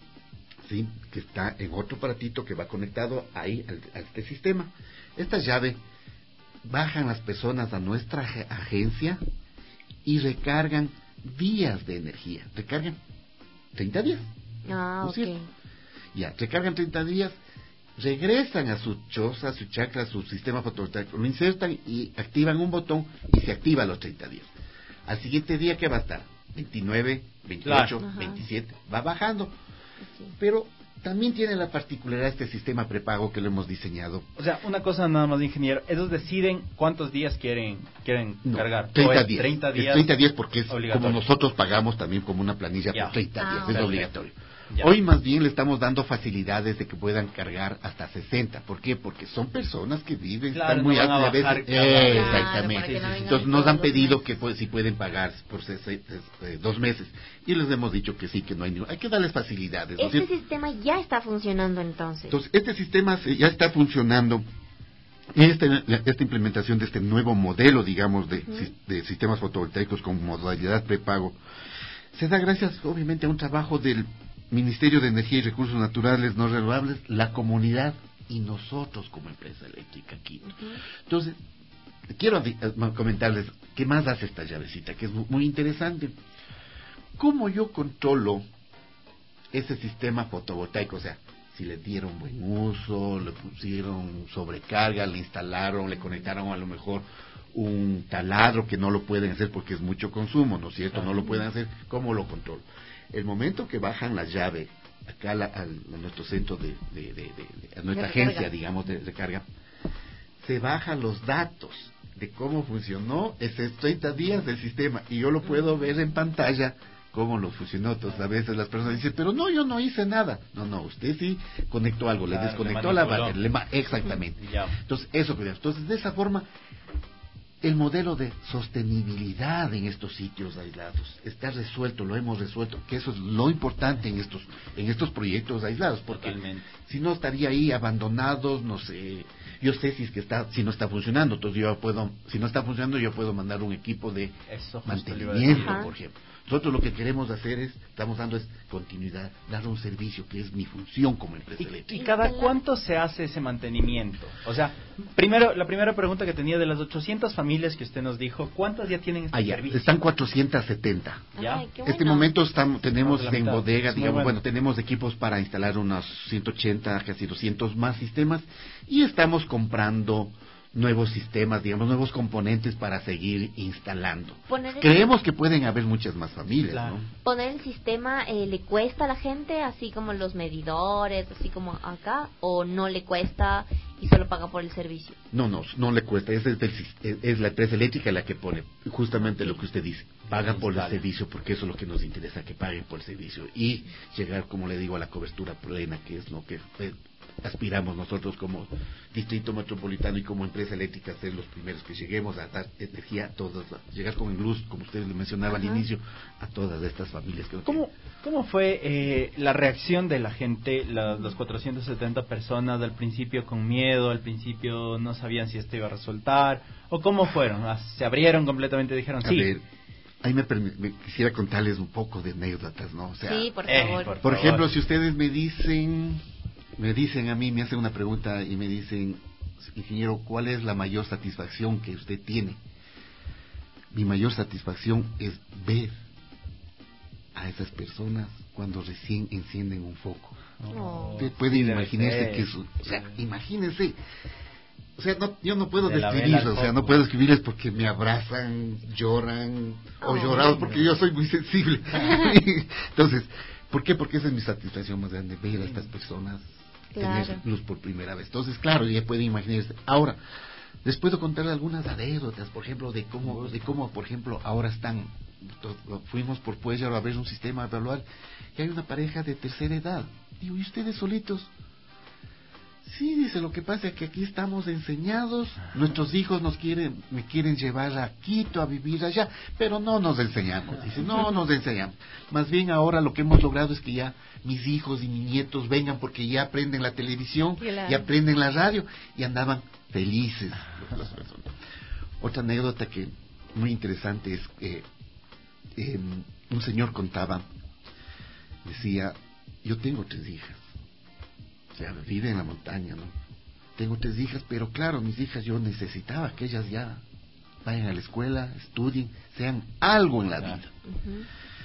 Speaker 8: ¿sí? Que está en otro aparatito que va conectado ahí al, a este sistema. Esta llave, bajan las personas a nuestra agencia y recargan días de energía, recargan treinta días.
Speaker 2: Ah,
Speaker 8: ¿no
Speaker 2: ok.
Speaker 8: Cierto? Ya, recargan treinta días, regresan a su choza, a su chacra, a su sistema fotovoltaico, lo insertan y activan un botón y se activa a los treinta días. Al siguiente día, ¿qué va a estar? veintinueve, veintiocho,
Speaker 2: claro.
Speaker 8: veintisiete, va bajando.
Speaker 2: Sí.
Speaker 8: Pero también tiene la particularidad este sistema prepago que lo hemos diseñado.
Speaker 5: O sea, una cosa nada más, ingeniero, ellos deciden cuántos días quieren quieren
Speaker 8: no,
Speaker 5: cargar.
Speaker 8: treinta días.
Speaker 5: treinta días.
Speaker 8: Es treinta días porque es como nosotros pagamos también como una planilla
Speaker 5: ya.
Speaker 8: por treinta días,
Speaker 2: ah,
Speaker 8: es
Speaker 2: okay.
Speaker 8: obligatorio.
Speaker 5: Ya.
Speaker 8: Hoy más bien le estamos dando facilidades de que puedan cargar hasta sesenta. ¿Por qué? Porque son personas que viven,
Speaker 5: claro,
Speaker 8: están muy
Speaker 5: no
Speaker 8: altas a veces. Eh,
Speaker 2: claro,
Speaker 8: exactamente.
Speaker 2: no
Speaker 8: Entonces nos han pedido que pues, si pueden pagar por ses, ses, eh, dos meses. Y les hemos dicho que sí, que no hay ningún... Hay que darles facilidades. ¿no?
Speaker 2: Este sistema ya está funcionando entonces.
Speaker 8: Entonces, este sistema ya está funcionando. Esta, esta implementación de este nuevo modelo, digamos, de, uh-huh. de sistemas fotovoltaicos con modalidad prepago, se da gracias, obviamente, a un trabajo del Ministerio de Energía y Recursos Naturales No Renovables, la comunidad y nosotros como empresa eléctrica aquí. Uh-huh. Entonces, quiero comentarles qué más hace esta llavecita, que es muy interesante. ¿Cómo yo controlo ese sistema fotovoltaico? O sea, si le dieron buen uso, le pusieron sobrecarga, le instalaron, le conectaron a lo mejor un taladro que no lo pueden hacer porque es mucho consumo, ¿no es cierto? No lo pueden hacer, ¿cómo lo controlo? El momento que bajan la llave acá a, la, a, a nuestro centro de, de, de, de, de a nuestra de agencia, digamos, de recarga, se bajan los datos de cómo funcionó esos treinta días del sistema y yo lo puedo ver en pantalla cómo lo funcionó. Entonces a veces las personas dicen, pero no, yo no hice nada. No, no, usted sí conectó algo, claro, le desconectó le la batería. Exactamente. Ya. Entonces, eso, entonces de esa forma, el modelo de sostenibilidad en estos sitios aislados está resuelto, lo hemos resuelto, que eso es lo importante en estos en estos proyectos aislados, porque totalmente. Si no estaría ahí abandonados, no sé, yo sé si es que está, si no está funcionando, entonces yo puedo, si no está funcionando, yo puedo mandar un equipo de eso, mantenimiento, por ejemplo. Nosotros lo que queremos hacer es, estamos dando es continuidad, dar un servicio que es mi función como empresa eléctrica.
Speaker 5: ¿Y cada cuánto se hace ese mantenimiento? O sea, primero, la primera pregunta que tenía de las ochocientas familias que usted nos dijo, ¿cuántas ya tienen este
Speaker 8: ah, ya,
Speaker 5: servicio?
Speaker 8: Están cuatrocientas setenta.
Speaker 5: ¿Ya?
Speaker 2: Ay, bueno.
Speaker 8: Este momento estamos, tenemos en
Speaker 5: mitad.
Speaker 8: bodega, digamos,
Speaker 5: bueno.
Speaker 8: bueno, tenemos equipos para instalar unos ciento ochenta, casi doscientos más sistemas y estamos comprando nuevos sistemas, digamos, nuevos componentes para seguir instalando.
Speaker 2: Poner
Speaker 8: Creemos que pueden haber muchas más familias,
Speaker 2: claro.
Speaker 8: ¿no?
Speaker 2: ¿Poner el sistema eh, le cuesta a la gente, así como los medidores, así como acá, o no le cuesta y solo paga por el servicio?
Speaker 8: No, no, no le cuesta, es, es, es, es la empresa eléctrica la que pone justamente sí. lo que usted dice, paga por el servicio, porque eso es lo que nos interesa, que paguen por el servicio y llegar, como le digo, a la cobertura plena, que es lo que eh, aspiramos nosotros como distrito metropolitano y como empresa eléctrica, ser los primeros que lleguemos a dar energía a todas, llegar con el luz, como usted le mencionaba Ajá. al inicio, a todas estas familias. Que
Speaker 5: ¿Cómo, ¿Cómo fue eh, la reacción de la gente, la, las cuatrocientas setenta personas al principio con miedo, al principio no sabían si esto iba a resultar, o cómo fueron? ¿Se abrieron completamente y dijeron
Speaker 8: a
Speaker 5: sí?
Speaker 8: Ver, ahí me, me quisiera contarles un poco de anécdotas, ¿no? O sea,
Speaker 2: sí, por favor.
Speaker 5: Eh, por,
Speaker 8: por
Speaker 5: favor.
Speaker 8: ejemplo, si ustedes me dicen... Me dicen a mí, me hacen una pregunta y me dicen, ingeniero, ¿cuál es la mayor satisfacción que usted tiene? Mi mayor satisfacción es ver a esas personas cuando recién encienden un foco.
Speaker 2: Oh,
Speaker 8: usted puede sí, imaginarse que eso, o sea, imagínense. O sea, no, yo no puedo de describirles, o sea, no puedo describirles porque me abrazan, lloran, oh, o lloramos porque yo soy muy sensible. Entonces, ¿por qué? Porque esa es mi satisfacción más grande, ver a estas personas
Speaker 2: claro.
Speaker 8: tener luz por primera vez. Entonces, claro, ya pueden imaginarse. Ahora, les puedo contar algunas anécdotas, por ejemplo, de cómo, de cómo, por ejemplo, ahora están, fuimos por Puello a ver un sistema a evaluar, y hay una pareja de tercera edad. Digo, ¿y ustedes solitos? Sí, dice, lo que pasa es que aquí estamos enseñados, nuestros hijos nos quieren, me quieren llevar a Quito a vivir allá, pero no nos enseñamos, dice, no nos enseñamos. Más bien ahora lo que hemos logrado es que ya mis hijos y mis nietos vengan porque ya aprenden la televisión, claro. y aprenden la radio, y andaban felices las personas. Otra anécdota que muy interesante es que eh, un señor contaba, decía, yo tengo tres hijas. O sea, vive en la montaña, ¿no? Tengo tres hijas, pero claro, mis hijas yo necesitaba que ellas ya vayan a la escuela, estudien, sean algo en la vida. Uh-huh.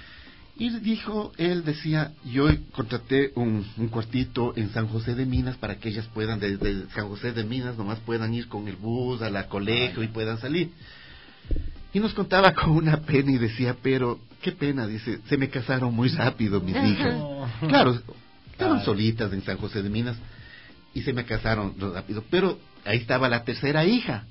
Speaker 8: Y dijo, él decía, yo contraté un, un cuartito en San José de Minas para que ellas puedan, desde San José de Minas, nomás puedan ir con el bus a la colegio y puedan salir. Y nos contaba con una pena y decía, pero qué pena, dice, se me casaron muy rápido mis hijas. Uh-huh. Claro, estaban claro. solitas en San José de Minas y se me casaron rápido, pero ahí estaba la tercera hija.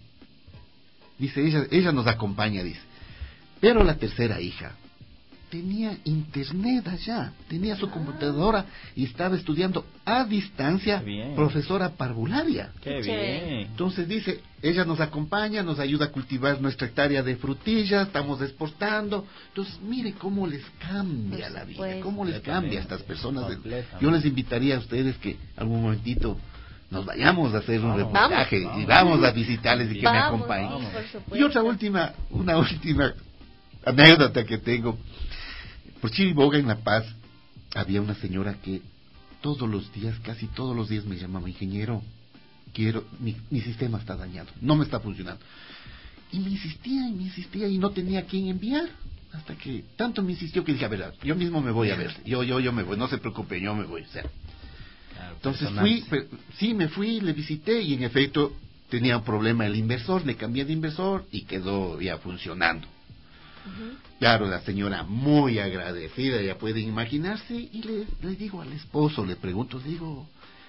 Speaker 8: Dice, ella, ella nos acompaña, dice. Pero la tercera hija tenía internet allá, tenía su computadora y estaba estudiando a distancia, profesora parvularia.
Speaker 5: Qué bien.
Speaker 8: Entonces dice, ella nos acompaña, nos ayuda a cultivar nuestra hectárea de frutillas, estamos exportando. Entonces, mire cómo les cambia la vida, cómo les cambia a estas personas. Yo les invitaría a ustedes que algún momentito nos vayamos a hacer un reportaje vamos, vamos. y vamos a visitarles y que vamos, me acompañen. Sí, y otra última, una última anécdota que tengo. Por Chiriboga, en La Paz, había una señora que todos los días, casi todos los días me llamaba, ingeniero, quiero, mi, mi sistema está dañado, no me está funcionando. Y me insistía y me insistía y no tenía a quién enviar. Hasta que tanto me insistió que dije, a ver, yo mismo me voy a ver, yo yo yo me voy, no se preocupe, yo me voy. O sea, claro, entonces fui, pero, sí, me fui, le visité y en efecto tenía un problema el inversor, le cambié de inversor y quedó ya funcionando. Uh-huh. Claro, la señora muy agradecida, ya pueden imaginarse, y le, le digo al esposo, le pregunto, le digo,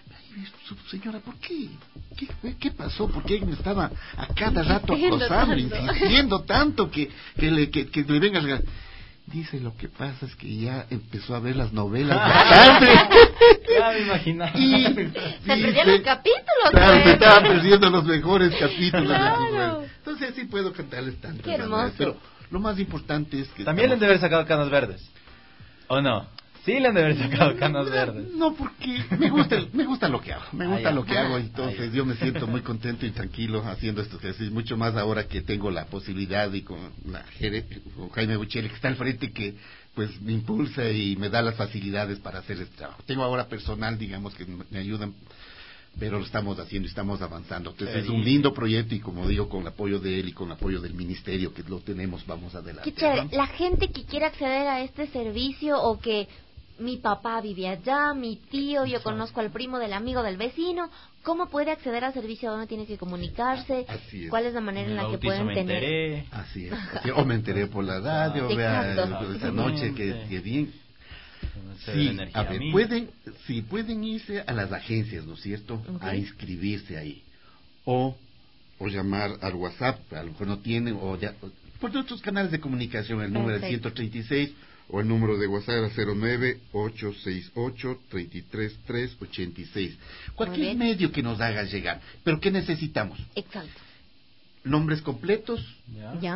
Speaker 8: señora, ¿por qué? ¿Qué, qué pasó? ¿Por qué me estaba a cada rato acosando, insistiendo tanto que, que, le, que, que le venga a regalar? Dice, lo que pasa es que ya empezó a ver las novelas bastante.
Speaker 5: Ya me imaginaba.
Speaker 2: Y se perdían los capítulos.
Speaker 8: Claro, pues. Se estaban perdiendo los mejores capítulos. Claro. Entonces sí puedo cantarles tanto.
Speaker 2: Qué hermoso.
Speaker 8: Pero lo más importante es que...
Speaker 5: También estamos... le han de haber sacado canas verdes. ¿O no? Sí le han de haber sacado canas verdes.
Speaker 8: No, porque me gusta, me gusta lo que hago. Me gusta ah, lo que hago. Entonces ah, yo me siento muy contento y tranquilo haciendo estos ejercicios. Mucho más ahora que tengo la posibilidad y con, la, con Jaime Buchel, que está al frente, que pues me impulsa y me da las facilidades para hacer este trabajo. Tengo ahora personal, digamos, que me ayudan, pero lo estamos haciendo y estamos avanzando. Entonces es un lindo proyecto y, como digo, con el apoyo de él y con el apoyo del ministerio que lo tenemos, vamos adelante.
Speaker 2: Qué chévere. La gente que quiera acceder a este servicio o que mi papá vive allá, mi tío, yo conozco al primo del amigo del vecino. ¿Cómo puede acceder al servicio? ¿Dónde tiene que comunicarse?
Speaker 8: Así es.
Speaker 2: ¿Cuál es la manera en la que pueden
Speaker 5: me
Speaker 2: tener?
Speaker 5: Enteré.
Speaker 8: Así es. Así, o me enteré por la radio,
Speaker 2: Sí,
Speaker 8: vea,
Speaker 2: exacto.
Speaker 8: esa noche que, que bien. Sí, a ver, pueden, sí, pueden irse a las agencias, ¿no es cierto? Okay. A inscribirse ahí. O, o llamar al WhatsApp, a lo mejor no tienen, o ya, por otros canales de comunicación, el número es ciento treinta y seis, o el número de WhatsApp es cero nueve ocho seis ocho tres tres tres ocho seis. Cualquier medio que nos haga llegar. ¿Pero qué necesitamos?
Speaker 2: Exacto.
Speaker 8: Nombres completos.
Speaker 2: Ya. ¿Ya?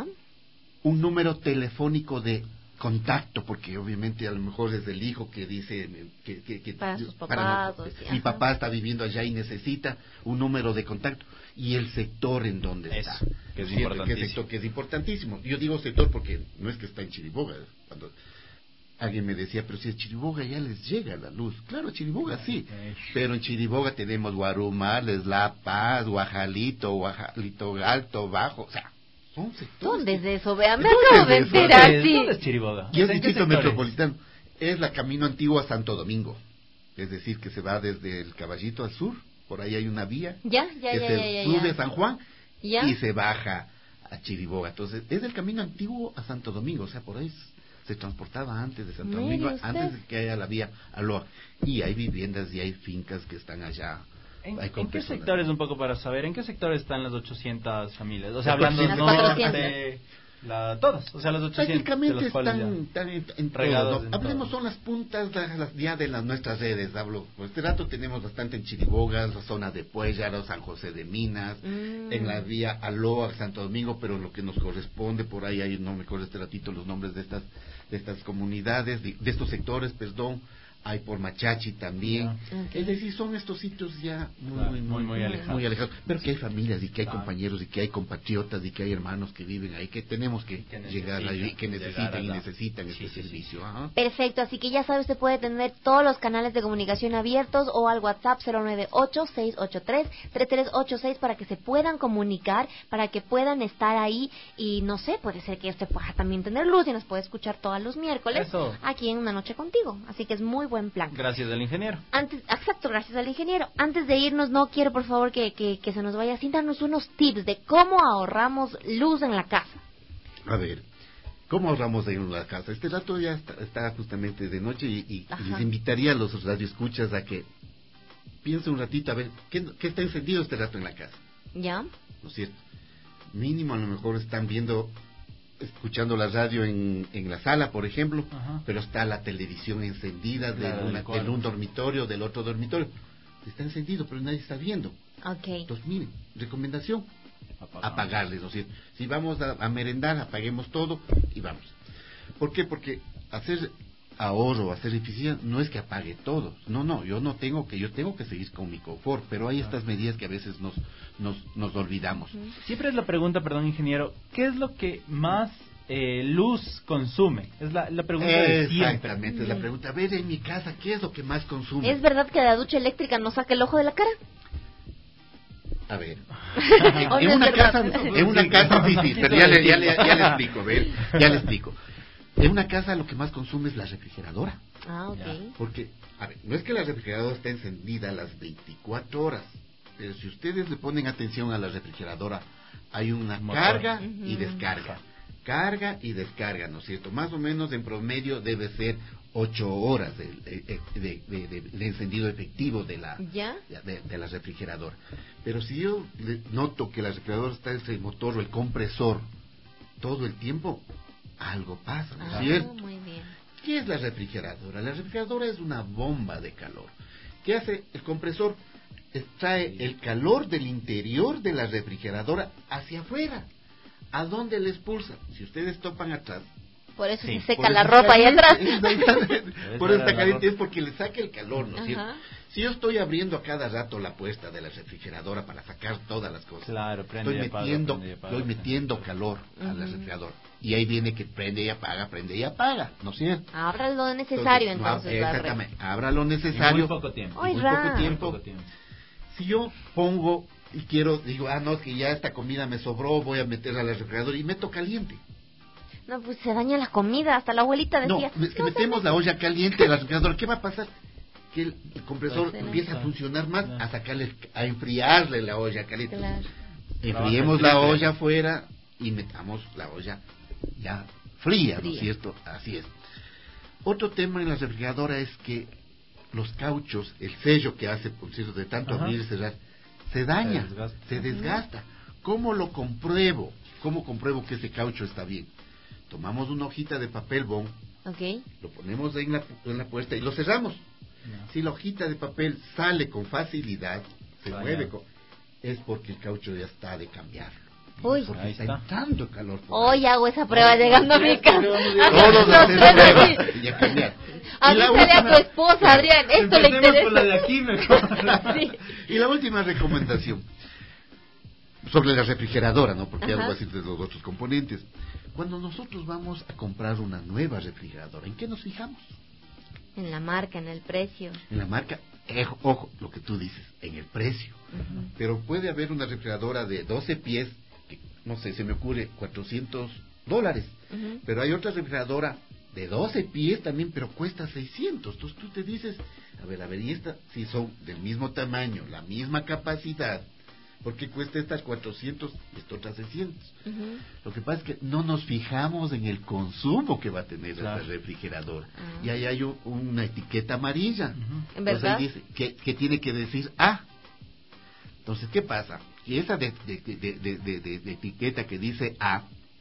Speaker 8: Un número telefónico de contacto, porque obviamente a lo mejor es el hijo que dice que, que, que
Speaker 2: para sus papás,
Speaker 8: para no,
Speaker 2: o sea,
Speaker 8: mi
Speaker 2: ajá.
Speaker 8: papá está viviendo allá y necesita un número de contacto y el sector en donde
Speaker 5: Eso,
Speaker 8: está,
Speaker 5: que es,
Speaker 8: que es sector que es importantísimo. Yo digo sector porque no es que está en Chiriboga. Cuando alguien me decía, pero si en Chiriboga ya les llega la luz. Claro, Chiriboga sí, pero en Chiriboga tenemos Guarumales, La Paz, Guajalito, Guajalito Alto, Bajo, o sea, son sectores.
Speaker 2: ¿Dónde es eso? Vean, me acabo de enterar, sí.
Speaker 5: ¿Dónde es Chiriboga?
Speaker 8: Y es distrito metropolitano. Es la camino antiguo a Santo Domingo. Es decir, que se va desde el Caballito al sur. Por ahí hay una vía.
Speaker 2: Ya, ya,
Speaker 8: que
Speaker 2: ya,
Speaker 8: se
Speaker 2: ya, ya,
Speaker 8: sube
Speaker 2: ya.
Speaker 8: a San Juan
Speaker 2: ¿Ya?
Speaker 8: y se baja a Chiriboga. Entonces, es el camino antiguo a Santo Domingo. O sea, por ahí se transportaba antes de Santo Domingo,
Speaker 2: usted?
Speaker 8: antes de que haya la vía Aloa. Y hay viviendas y hay fincas que están allá.
Speaker 5: ¿En,
Speaker 8: hay
Speaker 5: ¿en qué sectores, un poco para saber, en qué sectores están las ochocientas familias? O sea, hablando
Speaker 2: las
Speaker 5: norte, la, todas, o sea, las ochocientas.
Speaker 8: Prácticamente están, están en, en
Speaker 5: regados.
Speaker 8: todo, ¿no? Hablemos, todo. Son las puntas las, las, ya de las nuestras redes, hablo. Pues este rato tenemos bastante en Chiribogas, la zona de Puéllaro, San José de Minas, mm. en la vía Aloa, Santo Domingo, pero lo que nos corresponde, por ahí hay, no me acuerdo este ratito los nombres de estas de estas comunidades, de, de estos sectores, perdón, hay por Machachi también, okay. Es decir, son estos sitios ya muy,
Speaker 5: claro,
Speaker 8: muy, muy,
Speaker 5: muy, alejados.
Speaker 8: muy alejados, pero que hay familias y que hay
Speaker 5: claro.
Speaker 8: compañeros y que hay compatriotas y que hay hermanos que viven ahí, que tenemos que, que llegar ahí, que necesitan y necesitan este sí, servicio. Sí. Ajá.
Speaker 2: Perfecto, así que ya sabe, usted puede tener todos los canales de comunicación abiertos o al WhatsApp cero nueve ocho seis ocho tres tres tres ocho seis para que se puedan comunicar, para que puedan estar ahí y no sé, puede ser que usted pueda también tener luz y nos puede escuchar todos los miércoles
Speaker 5: Eso.
Speaker 2: aquí en Una Noche Contigo, así que es muy buen plan.
Speaker 5: Gracias al ingeniero.
Speaker 2: Antes, exacto, gracias al ingeniero. Antes de irnos, no quiero por favor que, que, que se nos vaya sin darnos unos tips de cómo ahorramos luz en la casa.
Speaker 8: A ver, ¿cómo ahorramos en la casa? Este rato ya está, está justamente de noche y, y les invitaría a los radioescuchas a que piensen un ratito a ver ¿qué, qué está encendido este rato en la casa.
Speaker 2: ¿Ya?
Speaker 8: ¿No es cierto? Mínimo a lo mejor están viendo, escuchando la radio en, en la sala, por ejemplo, ajá. Pero está la televisión encendida de, claro, una, de un dormitorio, del otro dormitorio. Está encendido, pero nadie está viendo.
Speaker 2: Okay.
Speaker 8: Entonces, miren, recomendación,
Speaker 5: Apagamos.
Speaker 8: apagarles, ¿no es cierto? Si vamos a, a merendar, apaguemos todo y vamos. ¿Por qué? Porque hacer ahorro, hacer eficiencia, no es que apague todo. No, no, yo no tengo que, yo tengo que seguir con mi confort, pero hay estas medidas que a veces nos, nos, nos olvidamos.
Speaker 5: Siempre es la pregunta, perdón, ingeniero, ¿qué es lo que más eh, luz consume? Es la, la pregunta de siempre.
Speaker 8: Exactamente, es la pregunta. A ver, en mi casa, ¿qué es lo que más consume?
Speaker 2: ¿Es verdad que la ducha eléctrica nos saca el ojo de la cara?
Speaker 8: A ver, en una casa, en una casa, sí, sí, pero ya le, ya le, ya le explico, a ver, ya le explico. En una casa lo que más consume es la refrigeradora.
Speaker 2: Ah, ok.
Speaker 8: Porque, a ver, no es que la refrigeradora esté encendida a las veinticuatro horas, pero si ustedes le ponen atención a la refrigeradora, hay una Motor. carga uh-huh. y descarga. Carga y descarga, ¿no es cierto? Más o menos en promedio debe ser ocho horas de, de, de, de, de, de encendido efectivo de la,
Speaker 2: ¿Ya?
Speaker 8: de, de la refrigeradora. Pero si yo noto que la refrigeradora está entre el motor o el compresor todo el tiempo, algo pasa, ¿no es
Speaker 2: ah,
Speaker 8: cierto?
Speaker 2: Muy bien.
Speaker 8: ¿Qué es la refrigeradora? La refrigeradora es una bomba de calor. ¿Qué hace el compresor? Extrae el calor del interior de la refrigeradora hacia afuera. ¿A dónde le expulsa? Si ustedes topan atrás.
Speaker 2: Por eso
Speaker 8: sí,
Speaker 2: se seca la ropa ahí atrás.
Speaker 8: Por eso está caliente, es porque le saca el calor, ¿no es cierto? Si yo estoy abriendo a cada rato la puerta de la refrigeradora para sacar todas las cosas,
Speaker 5: claro, prende
Speaker 8: estoy
Speaker 5: y apaga,
Speaker 8: metiendo,
Speaker 5: prende y apaga,
Speaker 8: estoy metiendo calor uh-huh. a la refrigeradora. Y ahí viene que prende y apaga, prende y apaga, ¿no es cierto?
Speaker 2: Abra lo necesario, entonces.
Speaker 8: entonces no, exactamente, abra lo necesario.
Speaker 5: En muy poco tiempo.
Speaker 8: Muy poco tiempo. Muy poco tiempo. Si yo pongo y quiero, digo, ah, no, que ya esta comida me sobró, voy a meterla a la refrigeradora y meto caliente.
Speaker 2: No, pues se daña la comida, hasta la abuelita decía.
Speaker 8: No, es que
Speaker 2: no
Speaker 8: metemos la olla caliente a la refrigeradora, ¿qué va a pasar? Que el, el compresor
Speaker 2: pues
Speaker 8: empieza
Speaker 2: eso.
Speaker 8: a funcionar más, a sacarle, a enfriarle la olla caliente.
Speaker 2: Claro.
Speaker 8: Enfriemos la olla afuera y metamos la olla ya fría, ¿no es cierto? Así es. Otro tema en la refrigeradora es que los cauchos, el sello que hace, por cierto, de tanto
Speaker 5: Ajá.
Speaker 8: abrir y cerrar, se daña, se desgasta. Se desgasta. ¿Cómo lo compruebo? ¿Cómo compruebo que ese caucho está bien? Tomamos una hojita de papel bond,
Speaker 2: Okay.
Speaker 8: lo ponemos en la, en la puerta y lo cerramos.
Speaker 5: No.
Speaker 8: Si la hojita de papel sale con facilidad, se
Speaker 5: Ah,
Speaker 8: mueve,
Speaker 5: ya.
Speaker 8: con, es porque el caucho ya está de cambiarlo.
Speaker 2: Uy.
Speaker 8: Porque
Speaker 5: Ahí
Speaker 8: está,
Speaker 5: está.
Speaker 8: entrando calor. por
Speaker 2: Hoy
Speaker 8: ahí.
Speaker 2: hago esa prueba llegando a mi casa.
Speaker 8: Todos
Speaker 2: Los
Speaker 8: hacemos
Speaker 2: tres
Speaker 8: pruebas
Speaker 2: así.
Speaker 8: y a cambiar.
Speaker 2: A
Speaker 8: Y
Speaker 2: mí
Speaker 8: la
Speaker 2: sale a
Speaker 8: última-
Speaker 2: tu esposa, Adrián. Esto le
Speaker 5: Empecemos
Speaker 2: interesa.
Speaker 5: con la de aquí mejor.
Speaker 2: Sí.
Speaker 8: Y la última recomendación sobre la refrigeradora, ¿no? Porque
Speaker 2: Ajá.
Speaker 8: algo así de los otros componentes. Cuando nosotros vamos a comprar una nueva refrigeradora, ¿en qué nos fijamos?
Speaker 2: En la marca, en el precio.
Speaker 8: En la marca, eh, ojo, lo que tú dices, en el precio.
Speaker 2: Ujú.
Speaker 8: Pero puede haber una refrigeradora de doce pies, que, no sé, se me ocurre cuatrocientos dólares.
Speaker 2: Ujú.
Speaker 8: Pero hay otra refrigeradora de doce pies también, pero cuesta seiscientos. Entonces tú te dices, a ver, a ver, y esta, si son del mismo tamaño, la misma capacidad, ¿por qué cuesta esta cuatrocientos y esta otra seiscientos?
Speaker 2: Ujú.
Speaker 8: Lo que pasa es que no nos fijamos en el consumo que va a tener
Speaker 5: Claro.
Speaker 8: esta refrigeradora.
Speaker 2: Ah.
Speaker 8: Y ahí hay un- una etiqueta amarilla.
Speaker 5: Ujú.
Speaker 2: ¿En
Speaker 8: Entonces
Speaker 2: verdad?
Speaker 8: ahí dice que, que tiene que decir A. Entonces, ¿qué pasa? Que esa de, de, de, de, de- de- de etiqueta que dice A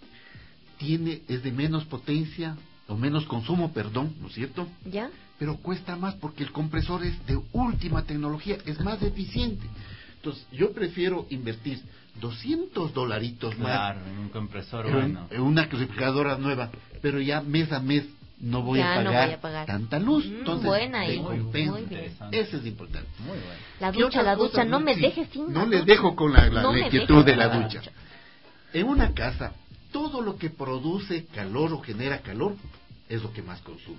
Speaker 8: tiene, es de menos potencia o menos consumo, perdón, ¿no es cierto?
Speaker 2: ¿Ya?
Speaker 8: Pero cuesta más porque el compresor es de última tecnología, es más eficiente. Entonces, yo prefiero invertir doscientos dolaritos más
Speaker 5: Claro, en un compresor
Speaker 8: en,
Speaker 5: bueno.
Speaker 8: en una refrigeradora nueva, pero ya mes a mes no voy,
Speaker 2: Ya
Speaker 8: a,
Speaker 2: no
Speaker 8: pagar
Speaker 2: voy a pagar.
Speaker 8: tanta luz.
Speaker 2: Mm,
Speaker 8: Entonces,
Speaker 2: buena
Speaker 8: me
Speaker 2: ahí.
Speaker 8: compensa.
Speaker 2: Muy bien.
Speaker 5: Interesante.
Speaker 8: Eso es importante.
Speaker 5: Muy bueno.
Speaker 2: La
Speaker 8: ¿Qué
Speaker 2: ducha,
Speaker 8: otras
Speaker 2: la ducha,
Speaker 8: cosas?
Speaker 2: no me
Speaker 8: Sí,
Speaker 2: dejes sin
Speaker 8: No
Speaker 2: la
Speaker 8: les
Speaker 2: ducha.
Speaker 8: dejo con la, la
Speaker 2: No me
Speaker 8: inquietud
Speaker 2: dejes
Speaker 8: de la
Speaker 2: con
Speaker 8: ducha. En una casa, todo lo que produce calor o genera calor es lo que más consume.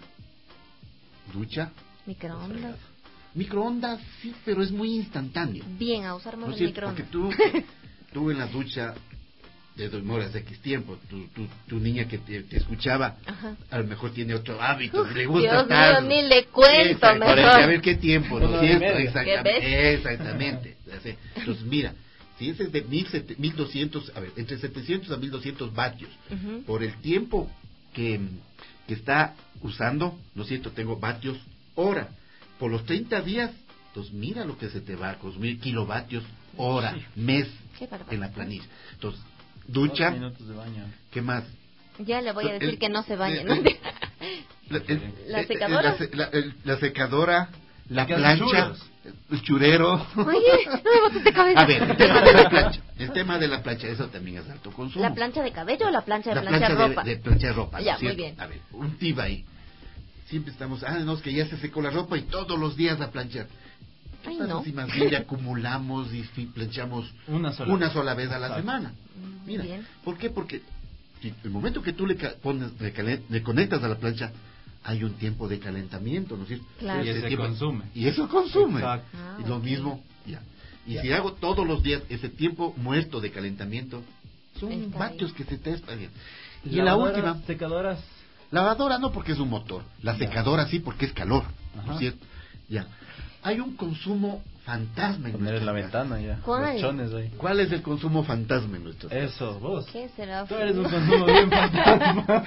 Speaker 8: Ducha,
Speaker 2: Microondas.
Speaker 8: microondas, sí, pero es muy instantáneo.
Speaker 2: Bien, a usar más
Speaker 8: ¿No
Speaker 2: el
Speaker 8: es cierto? Porque
Speaker 2: microondas.
Speaker 8: tú, tú en la ducha de demoras de X tiempo, tu, tu, tu niña que te, te escuchaba,
Speaker 2: Ajá.
Speaker 8: a lo mejor tiene otro hábito,
Speaker 2: Uf,
Speaker 8: le gusta
Speaker 2: Dios
Speaker 8: estar...
Speaker 2: mío, ni le cuento,
Speaker 8: Exacto,
Speaker 2: mejor.
Speaker 8: A ver qué tiempo, ¿no
Speaker 5: Una
Speaker 8: es
Speaker 5: hora y
Speaker 8: cierto?
Speaker 5: media.
Speaker 8: Exactamente,
Speaker 2: ¿Qué ves?
Speaker 8: exactamente. Así. Entonces, mira, si ese es de mil doscientos, a ver, entre setecientos a mil doscientos vatios,
Speaker 2: Ujú.
Speaker 8: por el tiempo que, que está usando, ¿no es cierto? Tengo vatios hora. Por los treinta días, entonces mira lo que se te va a consumir, kilovatios hora, mes,
Speaker 2: Qué barbaridad.
Speaker 8: en la planilla. Entonces, ducha,
Speaker 5: Dos minutos de baño.
Speaker 8: ¿qué más?
Speaker 2: Ya le voy a decir
Speaker 8: El-
Speaker 2: que no se bañe,
Speaker 8: el-
Speaker 2: ¿no?
Speaker 8: el- La, el-
Speaker 2: ¿La
Speaker 8: eh,
Speaker 2: secadora?
Speaker 8: La, se- la- el- la secadora, la
Speaker 5: Que hacen
Speaker 8: plancha,
Speaker 5: churros.
Speaker 8: el churero.
Speaker 2: Oye, no me botes de cabeza.
Speaker 8: A ver, el tema de la plancha. El tema de la plancha, eso también es alto consumo.
Speaker 2: ¿La plancha de cabello o la plancha de
Speaker 8: La
Speaker 2: planchar
Speaker 8: plancha de-
Speaker 2: ropa?
Speaker 8: De, planchar ropa. ¿no
Speaker 2: Ya,
Speaker 8: es cierto?
Speaker 2: muy bien.
Speaker 8: A ver, un tip ahí. Siempre estamos, ah, no, es que ya se secó la ropa y todos los días la planchar. ¿Qué
Speaker 2: Ay,
Speaker 8: pasa
Speaker 2: no.
Speaker 8: si más bien le acumulamos y fi- planchamos
Speaker 5: Una sola
Speaker 8: una
Speaker 5: vez.
Speaker 8: sola vez a la
Speaker 5: Exacto.
Speaker 8: semana?
Speaker 2: Mm,
Speaker 8: Mira,
Speaker 2: bien.
Speaker 8: ¿por qué? Porque si el momento que tú le ca- pones, le, calen- le conectas a la plancha, hay un tiempo de calentamiento, ¿no es cierto?
Speaker 2: Claro.
Speaker 5: Y ese consume.
Speaker 8: Y eso consume.
Speaker 5: Exacto.
Speaker 2: Ah,
Speaker 8: y lo
Speaker 2: ok.
Speaker 8: mismo, ya. Y
Speaker 5: Ya.
Speaker 8: si hago todos los días ese tiempo muerto de calentamiento, son
Speaker 2: Está
Speaker 8: vatios
Speaker 2: bien.
Speaker 8: que se te espacian. Y la
Speaker 5: Lavadoras,
Speaker 8: última,
Speaker 5: secadoras.
Speaker 8: lavadora no porque es un motor, la
Speaker 5: Ya.
Speaker 8: secadora sí porque es calor, ¿no
Speaker 5: Ajá.
Speaker 8: es cierto? Ya. Hay un consumo fantasma en
Speaker 5: Poner en la
Speaker 8: nuestra casa.
Speaker 5: ventana ya.
Speaker 2: ¿Cuál?
Speaker 5: Los chones ahí.
Speaker 8: ¿Cuál es el consumo fantasma en nuestro casa?
Speaker 5: Eso, vos.
Speaker 2: ¿Qué será?
Speaker 5: Tú eres un consumo bien fantasma.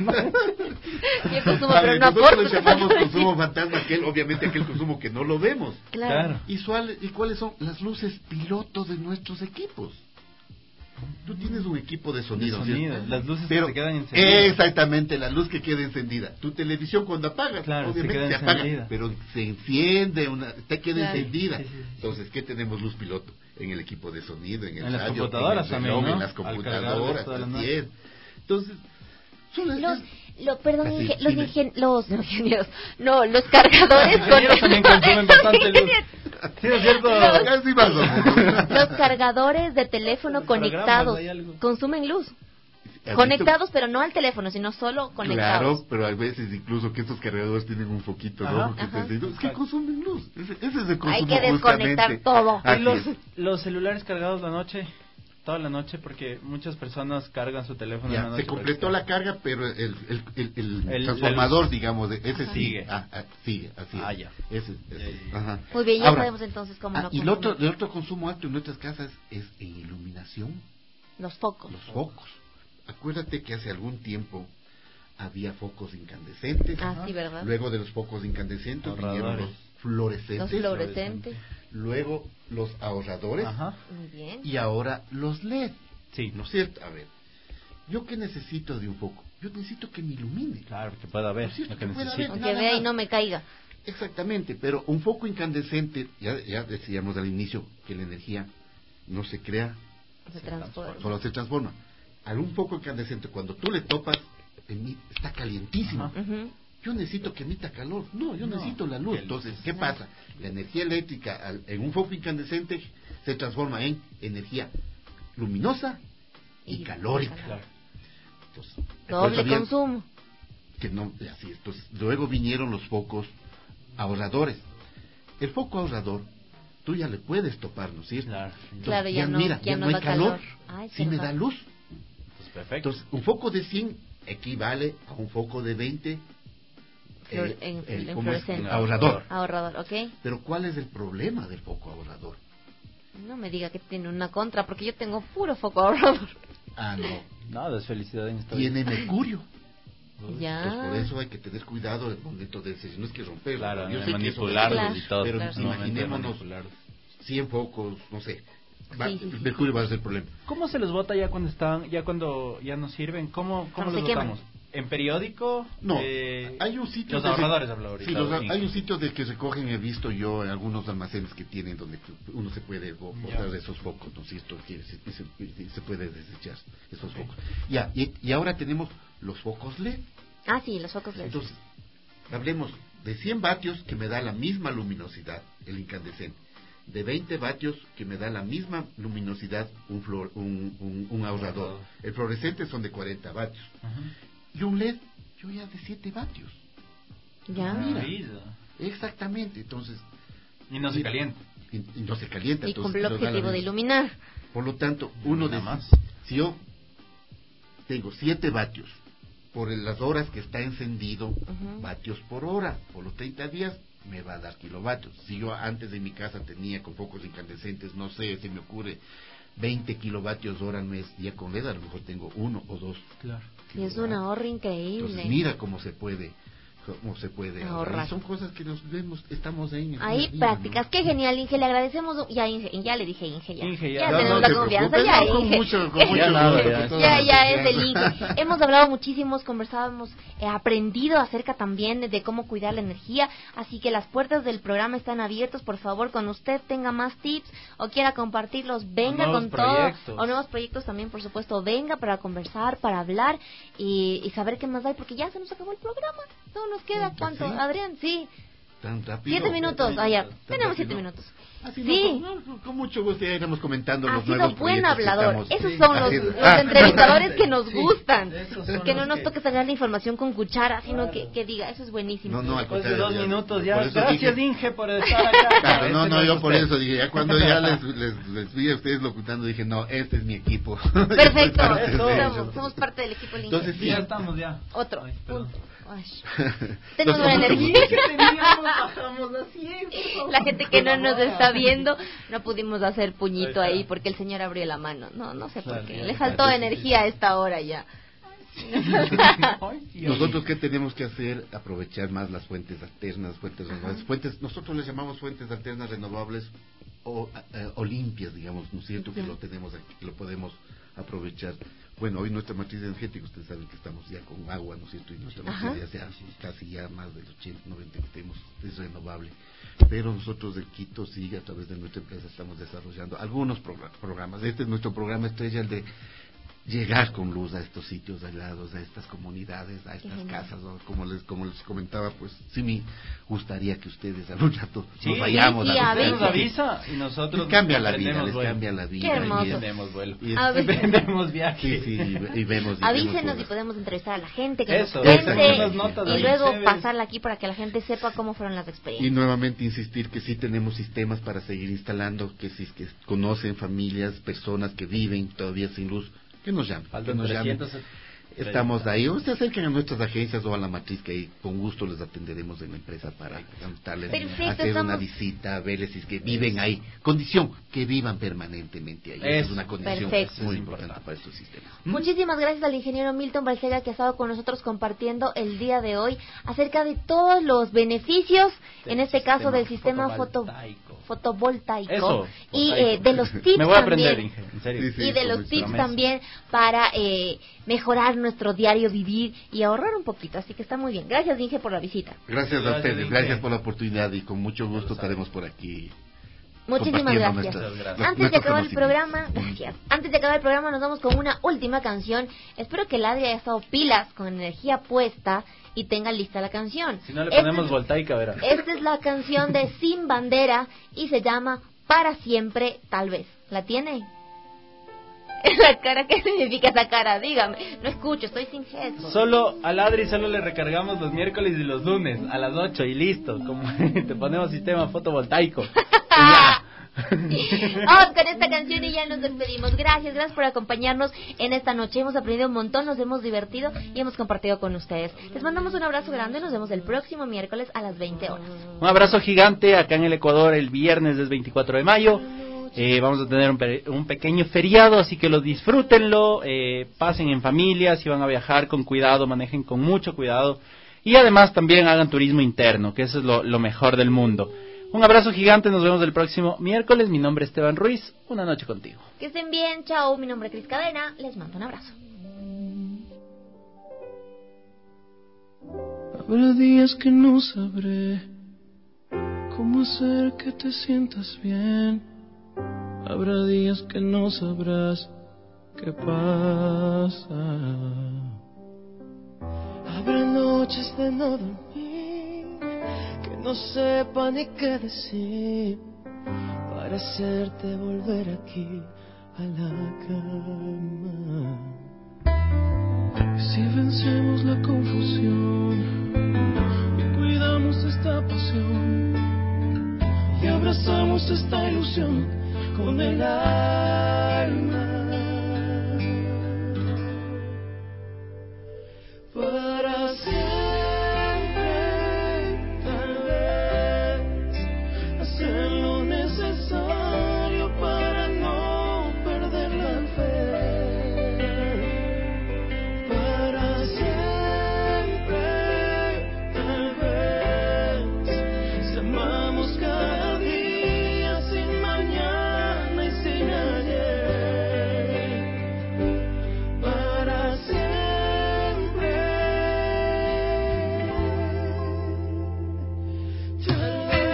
Speaker 2: Yo consumo,
Speaker 8: A
Speaker 2: pero
Speaker 8: ver,
Speaker 2: no
Speaker 8: nosotros
Speaker 2: aporto.
Speaker 8: le llamamos consumo fantasma, aquel, obviamente aquel consumo que no lo vemos.
Speaker 2: Claro.
Speaker 5: Claro.
Speaker 8: ¿Y, sual- ¿Y cuáles son las luces piloto de nuestros equipos? Tú tienes un equipo de sonido,
Speaker 5: De
Speaker 8: ¿cierto?
Speaker 5: sonido, las luces
Speaker 8: Pero,
Speaker 5: que se quedan encendidas.
Speaker 8: exactamente, la luz que queda encendida. Tu televisión cuando apagas,
Speaker 5: Claro, se
Speaker 8: obviamente
Speaker 5: queda
Speaker 8: se, apaga,
Speaker 5: encendida.
Speaker 8: pero se enciende, una, te queda
Speaker 2: Claro.
Speaker 8: encendida.
Speaker 5: Sí, sí, sí.
Speaker 8: Entonces, ¿qué tenemos luz piloto? En el equipo de sonido, en el
Speaker 5: En las
Speaker 8: radio,
Speaker 5: computadoras
Speaker 8: en el reloj,
Speaker 5: también, ¿no?
Speaker 8: en las
Speaker 5: Al
Speaker 8: computadoras,
Speaker 5: cargarlas toda la
Speaker 8: así
Speaker 5: noche.
Speaker 8: es. Entonces, son las-
Speaker 2: Los, lo, perdón,
Speaker 8: Así,
Speaker 2: inge- los,
Speaker 8: dime.
Speaker 2: ingen- los ingenieros, no, los cargadores
Speaker 5: Los ingenieros también consumen bastante luz. Sí, es cierto.
Speaker 8: Casi más o menos.
Speaker 2: Los cargadores de teléfono
Speaker 5: Los programas,
Speaker 2: conectados
Speaker 5: hay algo.
Speaker 2: consumen luz.
Speaker 8: ¿Has
Speaker 2: Conectados, pero no al teléfono, sino solo conectados.
Speaker 8: Claro, pero hay veces incluso que estos cargadores tienen un foquito
Speaker 5: Ajá,
Speaker 8: rojo que
Speaker 2: ajá.
Speaker 8: te dice, "No, es que consumen luz". Ese, ese es el consumo
Speaker 2: Hay que desconectar
Speaker 8: justamente.
Speaker 2: todo.
Speaker 8: Así
Speaker 5: Y los,
Speaker 8: es.
Speaker 5: los celulares cargados la noche toda la noche, porque muchas personas cargan su teléfono
Speaker 8: ya,
Speaker 5: en la noche.
Speaker 8: Se completó la carga, pero el, el, el, el, el transformador, el, digamos, ese
Speaker 5: ajá.
Speaker 8: sigue. Ah, ah, sigue, así
Speaker 5: ah,
Speaker 8: es.
Speaker 5: ya.
Speaker 8: Ese, ese,
Speaker 5: ya, ya.
Speaker 8: Ajá.
Speaker 2: Muy bien, ya
Speaker 8: Ahora,
Speaker 2: sabemos entonces cómo
Speaker 8: ah,
Speaker 2: no
Speaker 8: y el otro, el otro consumo alto en nuestras casas es en iluminación.
Speaker 2: Los focos.
Speaker 8: Los focos. Acuérdate que hace algún tiempo había focos incandescentes.
Speaker 2: Ah, sí, ¿verdad?
Speaker 8: Luego de los focos incandescentes
Speaker 5: ahorradores.
Speaker 8: vinieron los fluorescentes.
Speaker 2: Los fluorescentes.
Speaker 8: Luego los ahorradores.
Speaker 5: Ajá.
Speaker 2: Muy bien.
Speaker 8: Y ahora los L E D.
Speaker 5: Sí.
Speaker 8: ¿No es cierto? A ver, ¿yo qué necesito de un foco? Yo necesito que me ilumine.
Speaker 5: Claro, que pueda ver
Speaker 8: ¿No es
Speaker 5: lo que
Speaker 8: que
Speaker 5: necesito.
Speaker 2: Que vea y no me caiga.
Speaker 8: Exactamente, pero un foco incandescente, ya, ya decíamos al inicio que la energía no se crea,
Speaker 2: se, se transforma.
Speaker 8: Solo se transforma. Algún foco incandescente, cuando tú le topas, está calientísimo.
Speaker 2: Uh-huh.
Speaker 8: Yo necesito que emita calor. No, yo no, necesito la luz. Entonces, ¿qué no. pasa? La energía eléctrica al, en un foco incandescente se transforma en energía luminosa y, y calórica.
Speaker 2: Claro.
Speaker 8: Entonces,
Speaker 2: doble consumo.
Speaker 8: Que no, así, entonces, luego vinieron los focos ahorradores. El foco ahorrador, tú ya le puedes topar, ¿no es cierto?
Speaker 5: Claro,
Speaker 8: entonces,
Speaker 2: claro ya, ya no,
Speaker 8: mira,
Speaker 2: ya
Speaker 8: ya
Speaker 2: no,
Speaker 8: no
Speaker 2: da
Speaker 8: hay calor,
Speaker 2: calor. Ay,
Speaker 8: sí me da luz.
Speaker 5: Pues perfecto.
Speaker 8: Entonces, un foco de cien equivale a un foco de veinte
Speaker 2: Flor, en,
Speaker 8: el,
Speaker 2: en
Speaker 8: fluorescente. Ahorrador.
Speaker 2: Ahorrador, ok.
Speaker 8: Pero ¿cuál es el problema del foco ahorrador?
Speaker 2: No me diga que tiene una contra, porque yo tengo puro foco ahorrador.
Speaker 8: Ah, no.
Speaker 5: Nada, es felicidad en esta
Speaker 8: Tiene mercurio.
Speaker 2: Ya.
Speaker 8: Entonces, por eso hay que tener cuidado al momento de si no es que romperlo.
Speaker 5: Claro,
Speaker 8: yo sé
Speaker 5: manipularlos y todo.
Speaker 8: Pero
Speaker 5: claro.
Speaker 8: imaginémonos cien focos, no sé. Va,
Speaker 2: sí, sí, sí.
Speaker 8: mercurio va a ser el problema.
Speaker 5: ¿Cómo se los bota ya cuando están, ya cuando ya no sirven? ¿Cómo, cómo los botamos? ¿En periódico?
Speaker 8: No,
Speaker 5: eh,
Speaker 8: hay un sitio...
Speaker 5: Los ahorradores hablo ahorita.
Speaker 8: Sí, los, hay un sitio de que recogen, he visto yo en algunos almacenes que tienen donde uno se puede botar esos focos, ¿no? Si esto quiere, se, se, se puede desechar esos okay. focos. Ya, y, y ahora tenemos los focos L E D.
Speaker 2: Ah, sí, los focos L E D.
Speaker 8: Entonces, hablemos de cien vatios que me da la misma luminosidad, el incandescente. De veinte vatios que me da la misma luminosidad un, flor, un, un, un ahorrador. El fluorescente son de cuarenta vatios. Uh-huh. Y un L E D, yo ya de siete vatios.
Speaker 2: Ya.
Speaker 8: Mira, exactamente, entonces...
Speaker 5: Y no se
Speaker 8: mira,
Speaker 5: calienta.
Speaker 8: Y, y no se calienta.
Speaker 2: Y
Speaker 8: entonces,
Speaker 2: con el objetivo de iluminar.
Speaker 8: Por lo tanto, uno de... Más. Si yo tengo siete vatios, por las horas que está encendido, uh-huh. vatios por hora, por los treinta días, me va a dar kilovatios. Si yo antes de mi casa tenía con focos incandescentes, no sé, se me ocurre veinte kilovatios hora al mes, ya con L E D a lo mejor tengo uno o dos.
Speaker 5: Claro.
Speaker 2: Y es un ahorro increíble.
Speaker 8: Entonces, mira cómo se puede cómo se puede ahorrar. Y son cosas que nos vemos, estamos ahí. En
Speaker 2: ahí
Speaker 8: día,
Speaker 2: prácticas, ¿no? Qué genial, Inge, le agradecemos. Ya, Inge, ya le dije Inge, ya.
Speaker 5: Inge, ya.
Speaker 2: ya
Speaker 8: no,
Speaker 2: tenemos
Speaker 8: no,
Speaker 2: la confianza, ya,
Speaker 8: no,
Speaker 2: Inge.
Speaker 8: Mucho, con mucho
Speaker 5: ya, nada,
Speaker 8: ya,
Speaker 5: ya,
Speaker 2: ya, ya es del Inge. Hemos hablado muchísimo, conversábamos, eh, aprendido acerca también de cómo cuidar la energía, así que las puertas del programa están abiertas, por favor, cuando usted tenga más tips o quiera compartirlos, venga con
Speaker 5: proyectos.
Speaker 2: todo, o nuevos proyectos también, por supuesto, venga para conversar, para hablar y, y saber qué más hay, porque ya se nos acabó el programa, no nos queda, ¿cuánto,
Speaker 8: ¿sí?
Speaker 2: Adrián? Sí.
Speaker 8: ¿Tan rápido?
Speaker 2: Siete minutos, ah, ya, tenemos siete minutos.
Speaker 8: Así
Speaker 2: sí.
Speaker 8: No, con, con mucho gusto ya iremos comentando
Speaker 2: ha
Speaker 8: los
Speaker 2: sido
Speaker 8: nuevos
Speaker 2: buen
Speaker 8: proyectos
Speaker 2: hablador.
Speaker 8: que estamos...
Speaker 2: Esos son
Speaker 8: sí.
Speaker 2: los,
Speaker 8: Así,
Speaker 2: los
Speaker 8: ah.
Speaker 2: entrevistadores que nos gustan.
Speaker 5: Sí,
Speaker 2: que no nos
Speaker 5: que...
Speaker 2: toque sacar la información con cuchara, sino claro. que, que diga, eso es buenísimo.
Speaker 8: No, no, al
Speaker 5: Después de dos
Speaker 8: ya,
Speaker 5: minutos ya.
Speaker 8: dije,
Speaker 5: Gracias, Inge, por estar acá.
Speaker 8: Claro, no, no, yo por eso dije, ya cuando ya les, les, les vi a ustedes locutando, dije, no, este es mi equipo.
Speaker 2: Perfecto, somos, somos parte del equipo Inge.
Speaker 8: Entonces, sí,
Speaker 5: ya estamos ya.
Speaker 2: Otro.
Speaker 5: Ay,
Speaker 2: tenemos buena energía.
Speaker 5: Bajamos así,
Speaker 2: la gente que no nos está viendo, no pudimos hacer puñito ahí porque el señor abrió la mano. No, no sé por qué. Le faltó energía a esta hora ya.
Speaker 8: Nosotros qué tenemos que hacer, aprovechar más las fuentes alternas, fuentes renovables, fuentes, nosotros les llamamos fuentes alternas renovables o, eh, o limpias, digamos, ¿no es cierto? Que lo tenemos aquí, que lo podemos aprovechar. Bueno, hoy nuestra matriz energética, ustedes saben que estamos ya con agua, ¿no es cierto? Y nuestra matriz ya sea casi ya más del ochenta, noventa que tenemos, es renovable. Pero nosotros de Quito sí, a través de nuestra empresa estamos desarrollando algunos progr- programas. Este es nuestro programa estrella, el de llegar con luz a estos sitios aislados, a estas comunidades, a estas casas, ¿no? como les como les comentaba, pues sí me gustaría que ustedes algún rato
Speaker 5: sí,
Speaker 8: nos vayamos
Speaker 5: sí,
Speaker 8: a
Speaker 5: nos avisa y nosotros
Speaker 8: les cambia la vida, les vuelo. cambia la vida.
Speaker 2: Qué hermoso.
Speaker 8: Y
Speaker 5: tenemos vuelo.
Speaker 8: Y
Speaker 5: vendemos viajes.
Speaker 8: Sí, sí, y, y vemos. Y
Speaker 2: Avísenos
Speaker 8: vemos
Speaker 2: y podemos entrevistar a la gente que
Speaker 5: Eso,
Speaker 2: nos cuente y luego
Speaker 5: chéveres.
Speaker 2: pasarla aquí para que la gente sepa cómo fueron las experiencias.
Speaker 8: Y nuevamente insistir que sí tenemos sistemas para seguir instalando, que si que conocen familias, personas que viven todavía sin luz, que nos llamen, que nos llamen. Estamos ahí, o se acerquen a nuestras agencias o a la matriz, que ahí con gusto les atenderemos en la empresa para darles,
Speaker 2: Perfecto,
Speaker 8: hacer
Speaker 2: estamos...
Speaker 8: una visita, verles si es que viven ahí. Condición, que vivan permanentemente ahí. Es, es una condición
Speaker 2: perfecto.
Speaker 8: muy importante para estos sistemas.
Speaker 2: ¿Mm? Muchísimas gracias al ingeniero Milton Balsega, que ha estado con nosotros compartiendo el día de hoy acerca de todos los beneficios, del en este caso del sistema fotovoltaico, fotovoltaico
Speaker 5: Eso,
Speaker 2: y eh, de los tips
Speaker 5: Me voy a
Speaker 2: también,
Speaker 5: aprender, en serio.
Speaker 2: Sí, sí, y de los tips promesa. también para eh, mejorar nuestro diario vivir y ahorrar un poquito, así que está muy bien. Gracias, Inge, por la visita.
Speaker 8: Gracias, gracias a ustedes, Inge. Gracias por la oportunidad y con mucho gusto estaremos por aquí.
Speaker 2: Muchísimas gracias.
Speaker 8: Nuestras,
Speaker 2: Antes de acabar el programa, gracias. Antes de acabar el programa nos vamos con una última canción. Espero que el Adri haya estado pilas, con energía puesta y tenga lista la canción.
Speaker 5: Si no le ponemos esta voltaica, verá.
Speaker 2: Esta es la canción de Sin Bandera y se llama Para Siempre, Tal Vez. ¿La tiene? La cara, ¿qué significa esa cara? Dígame, no escucho, estoy sin gesto.
Speaker 5: Solo al Adri solo le recargamos los miércoles y los lunes a las ocho y listo, como te ponemos sistema fotovoltaico. Ya.
Speaker 2: Vamos con esta canción y ya nos despedimos. Gracias, gracias por acompañarnos en esta noche. Hemos aprendido un montón, nos hemos divertido y hemos compartido con ustedes. Les mandamos un abrazo grande y nos vemos el próximo miércoles a las veinte horas.
Speaker 5: Un abrazo gigante acá en el Ecuador. El viernes es veinticuatro de mayo. Eh, vamos a tener un, pe- un pequeño feriado, así que lo disfrútenlo, eh, pasen en familia, si van a viajar con cuidado, manejen con mucho cuidado y además también hagan turismo interno, que eso es lo, lo mejor del mundo. Un abrazo gigante, nos vemos el próximo miércoles. Mi nombre es Esteban Ruiz, una noche contigo.
Speaker 2: Que estén bien, chao, mi nombre es Cris Cadena, les mando un abrazo.
Speaker 6: Habrá días que no sabré cómo hacer que te sientas bien. Habrá días que no sabrás qué pasa. Habrá noches de no dormir, que no sepa ni qué decir, para hacerte volver aquí a la cama. Y si vencemos la confusión y cuidamos esta pasión y abrazamos esta ilusión con el alma, para siempre, tal vez, hacer lo necesario para no perder la fe, para siempre, tal vez, si amamos cada día sin mañana y sin ayer, para siempre, tal vez.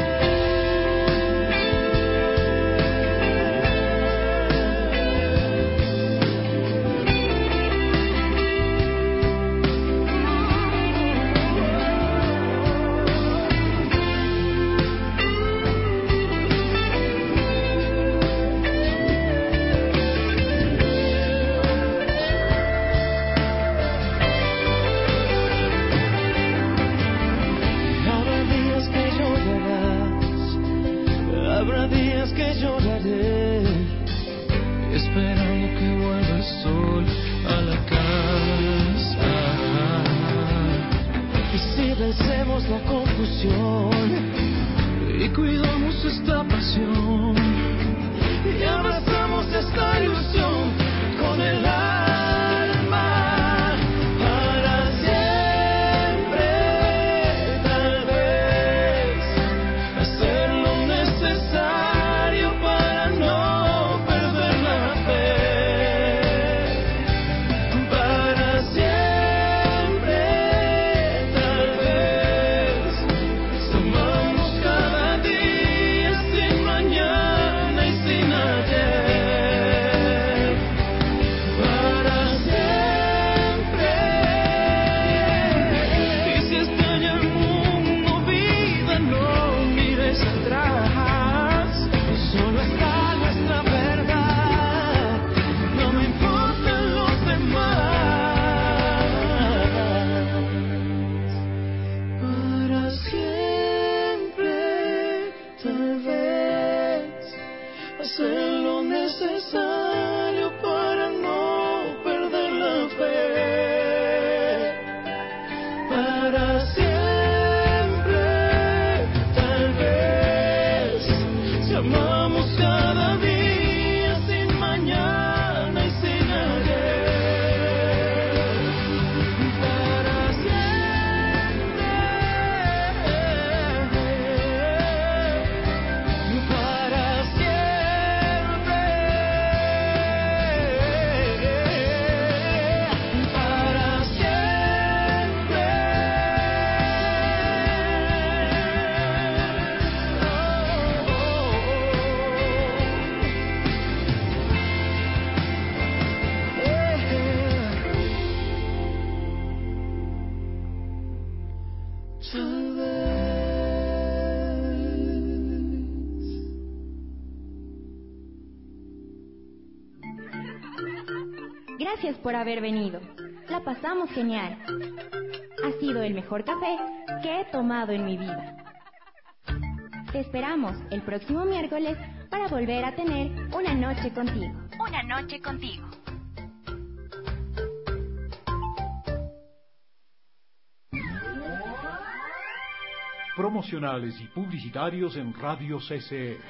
Speaker 6: Habrá días que llorarás, habrá días que lloraré, esperando que vuelva el sol a la casa. Y si vencemos la confusión y cuidamos esta pasión y abrazamos esta ilusión con el alma, para siempre, tal vez, hacer lo necesario para no perder la fe, para siempre, tal vez, si amamos cada día sin mañana y sin ayer, sé lo necesario para no perder la fe. Para siempre, tal vez, si amamos cada día sin mañana y sin ayer. Para siempre, para siempre, para siempre. Tal vez.
Speaker 3: Gracias por haber venido. La pasamos genial. Ha sido el mejor café que he tomado en mi vida. Te esperamos el próximo miércoles para volver a tener una noche contigo. Una noche contigo.
Speaker 1: Promocionales y publicitarios en Radio C C E.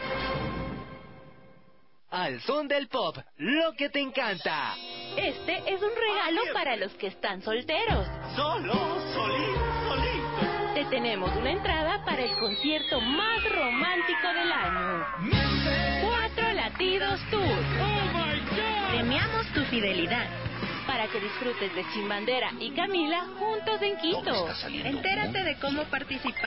Speaker 9: Al son del pop, lo que te encanta.
Speaker 10: Este es un regalo para los que están solteros.
Speaker 9: Solo, solito, solito.
Speaker 10: Te tenemos una entrada para el concierto más romántico del año. Cuatro Latidos Tour.
Speaker 9: Oh my God.
Speaker 10: Premiamos tu fidelidad para que disfrutes de Chimbandera y Camila juntos en Quito. Entérate de cómo participar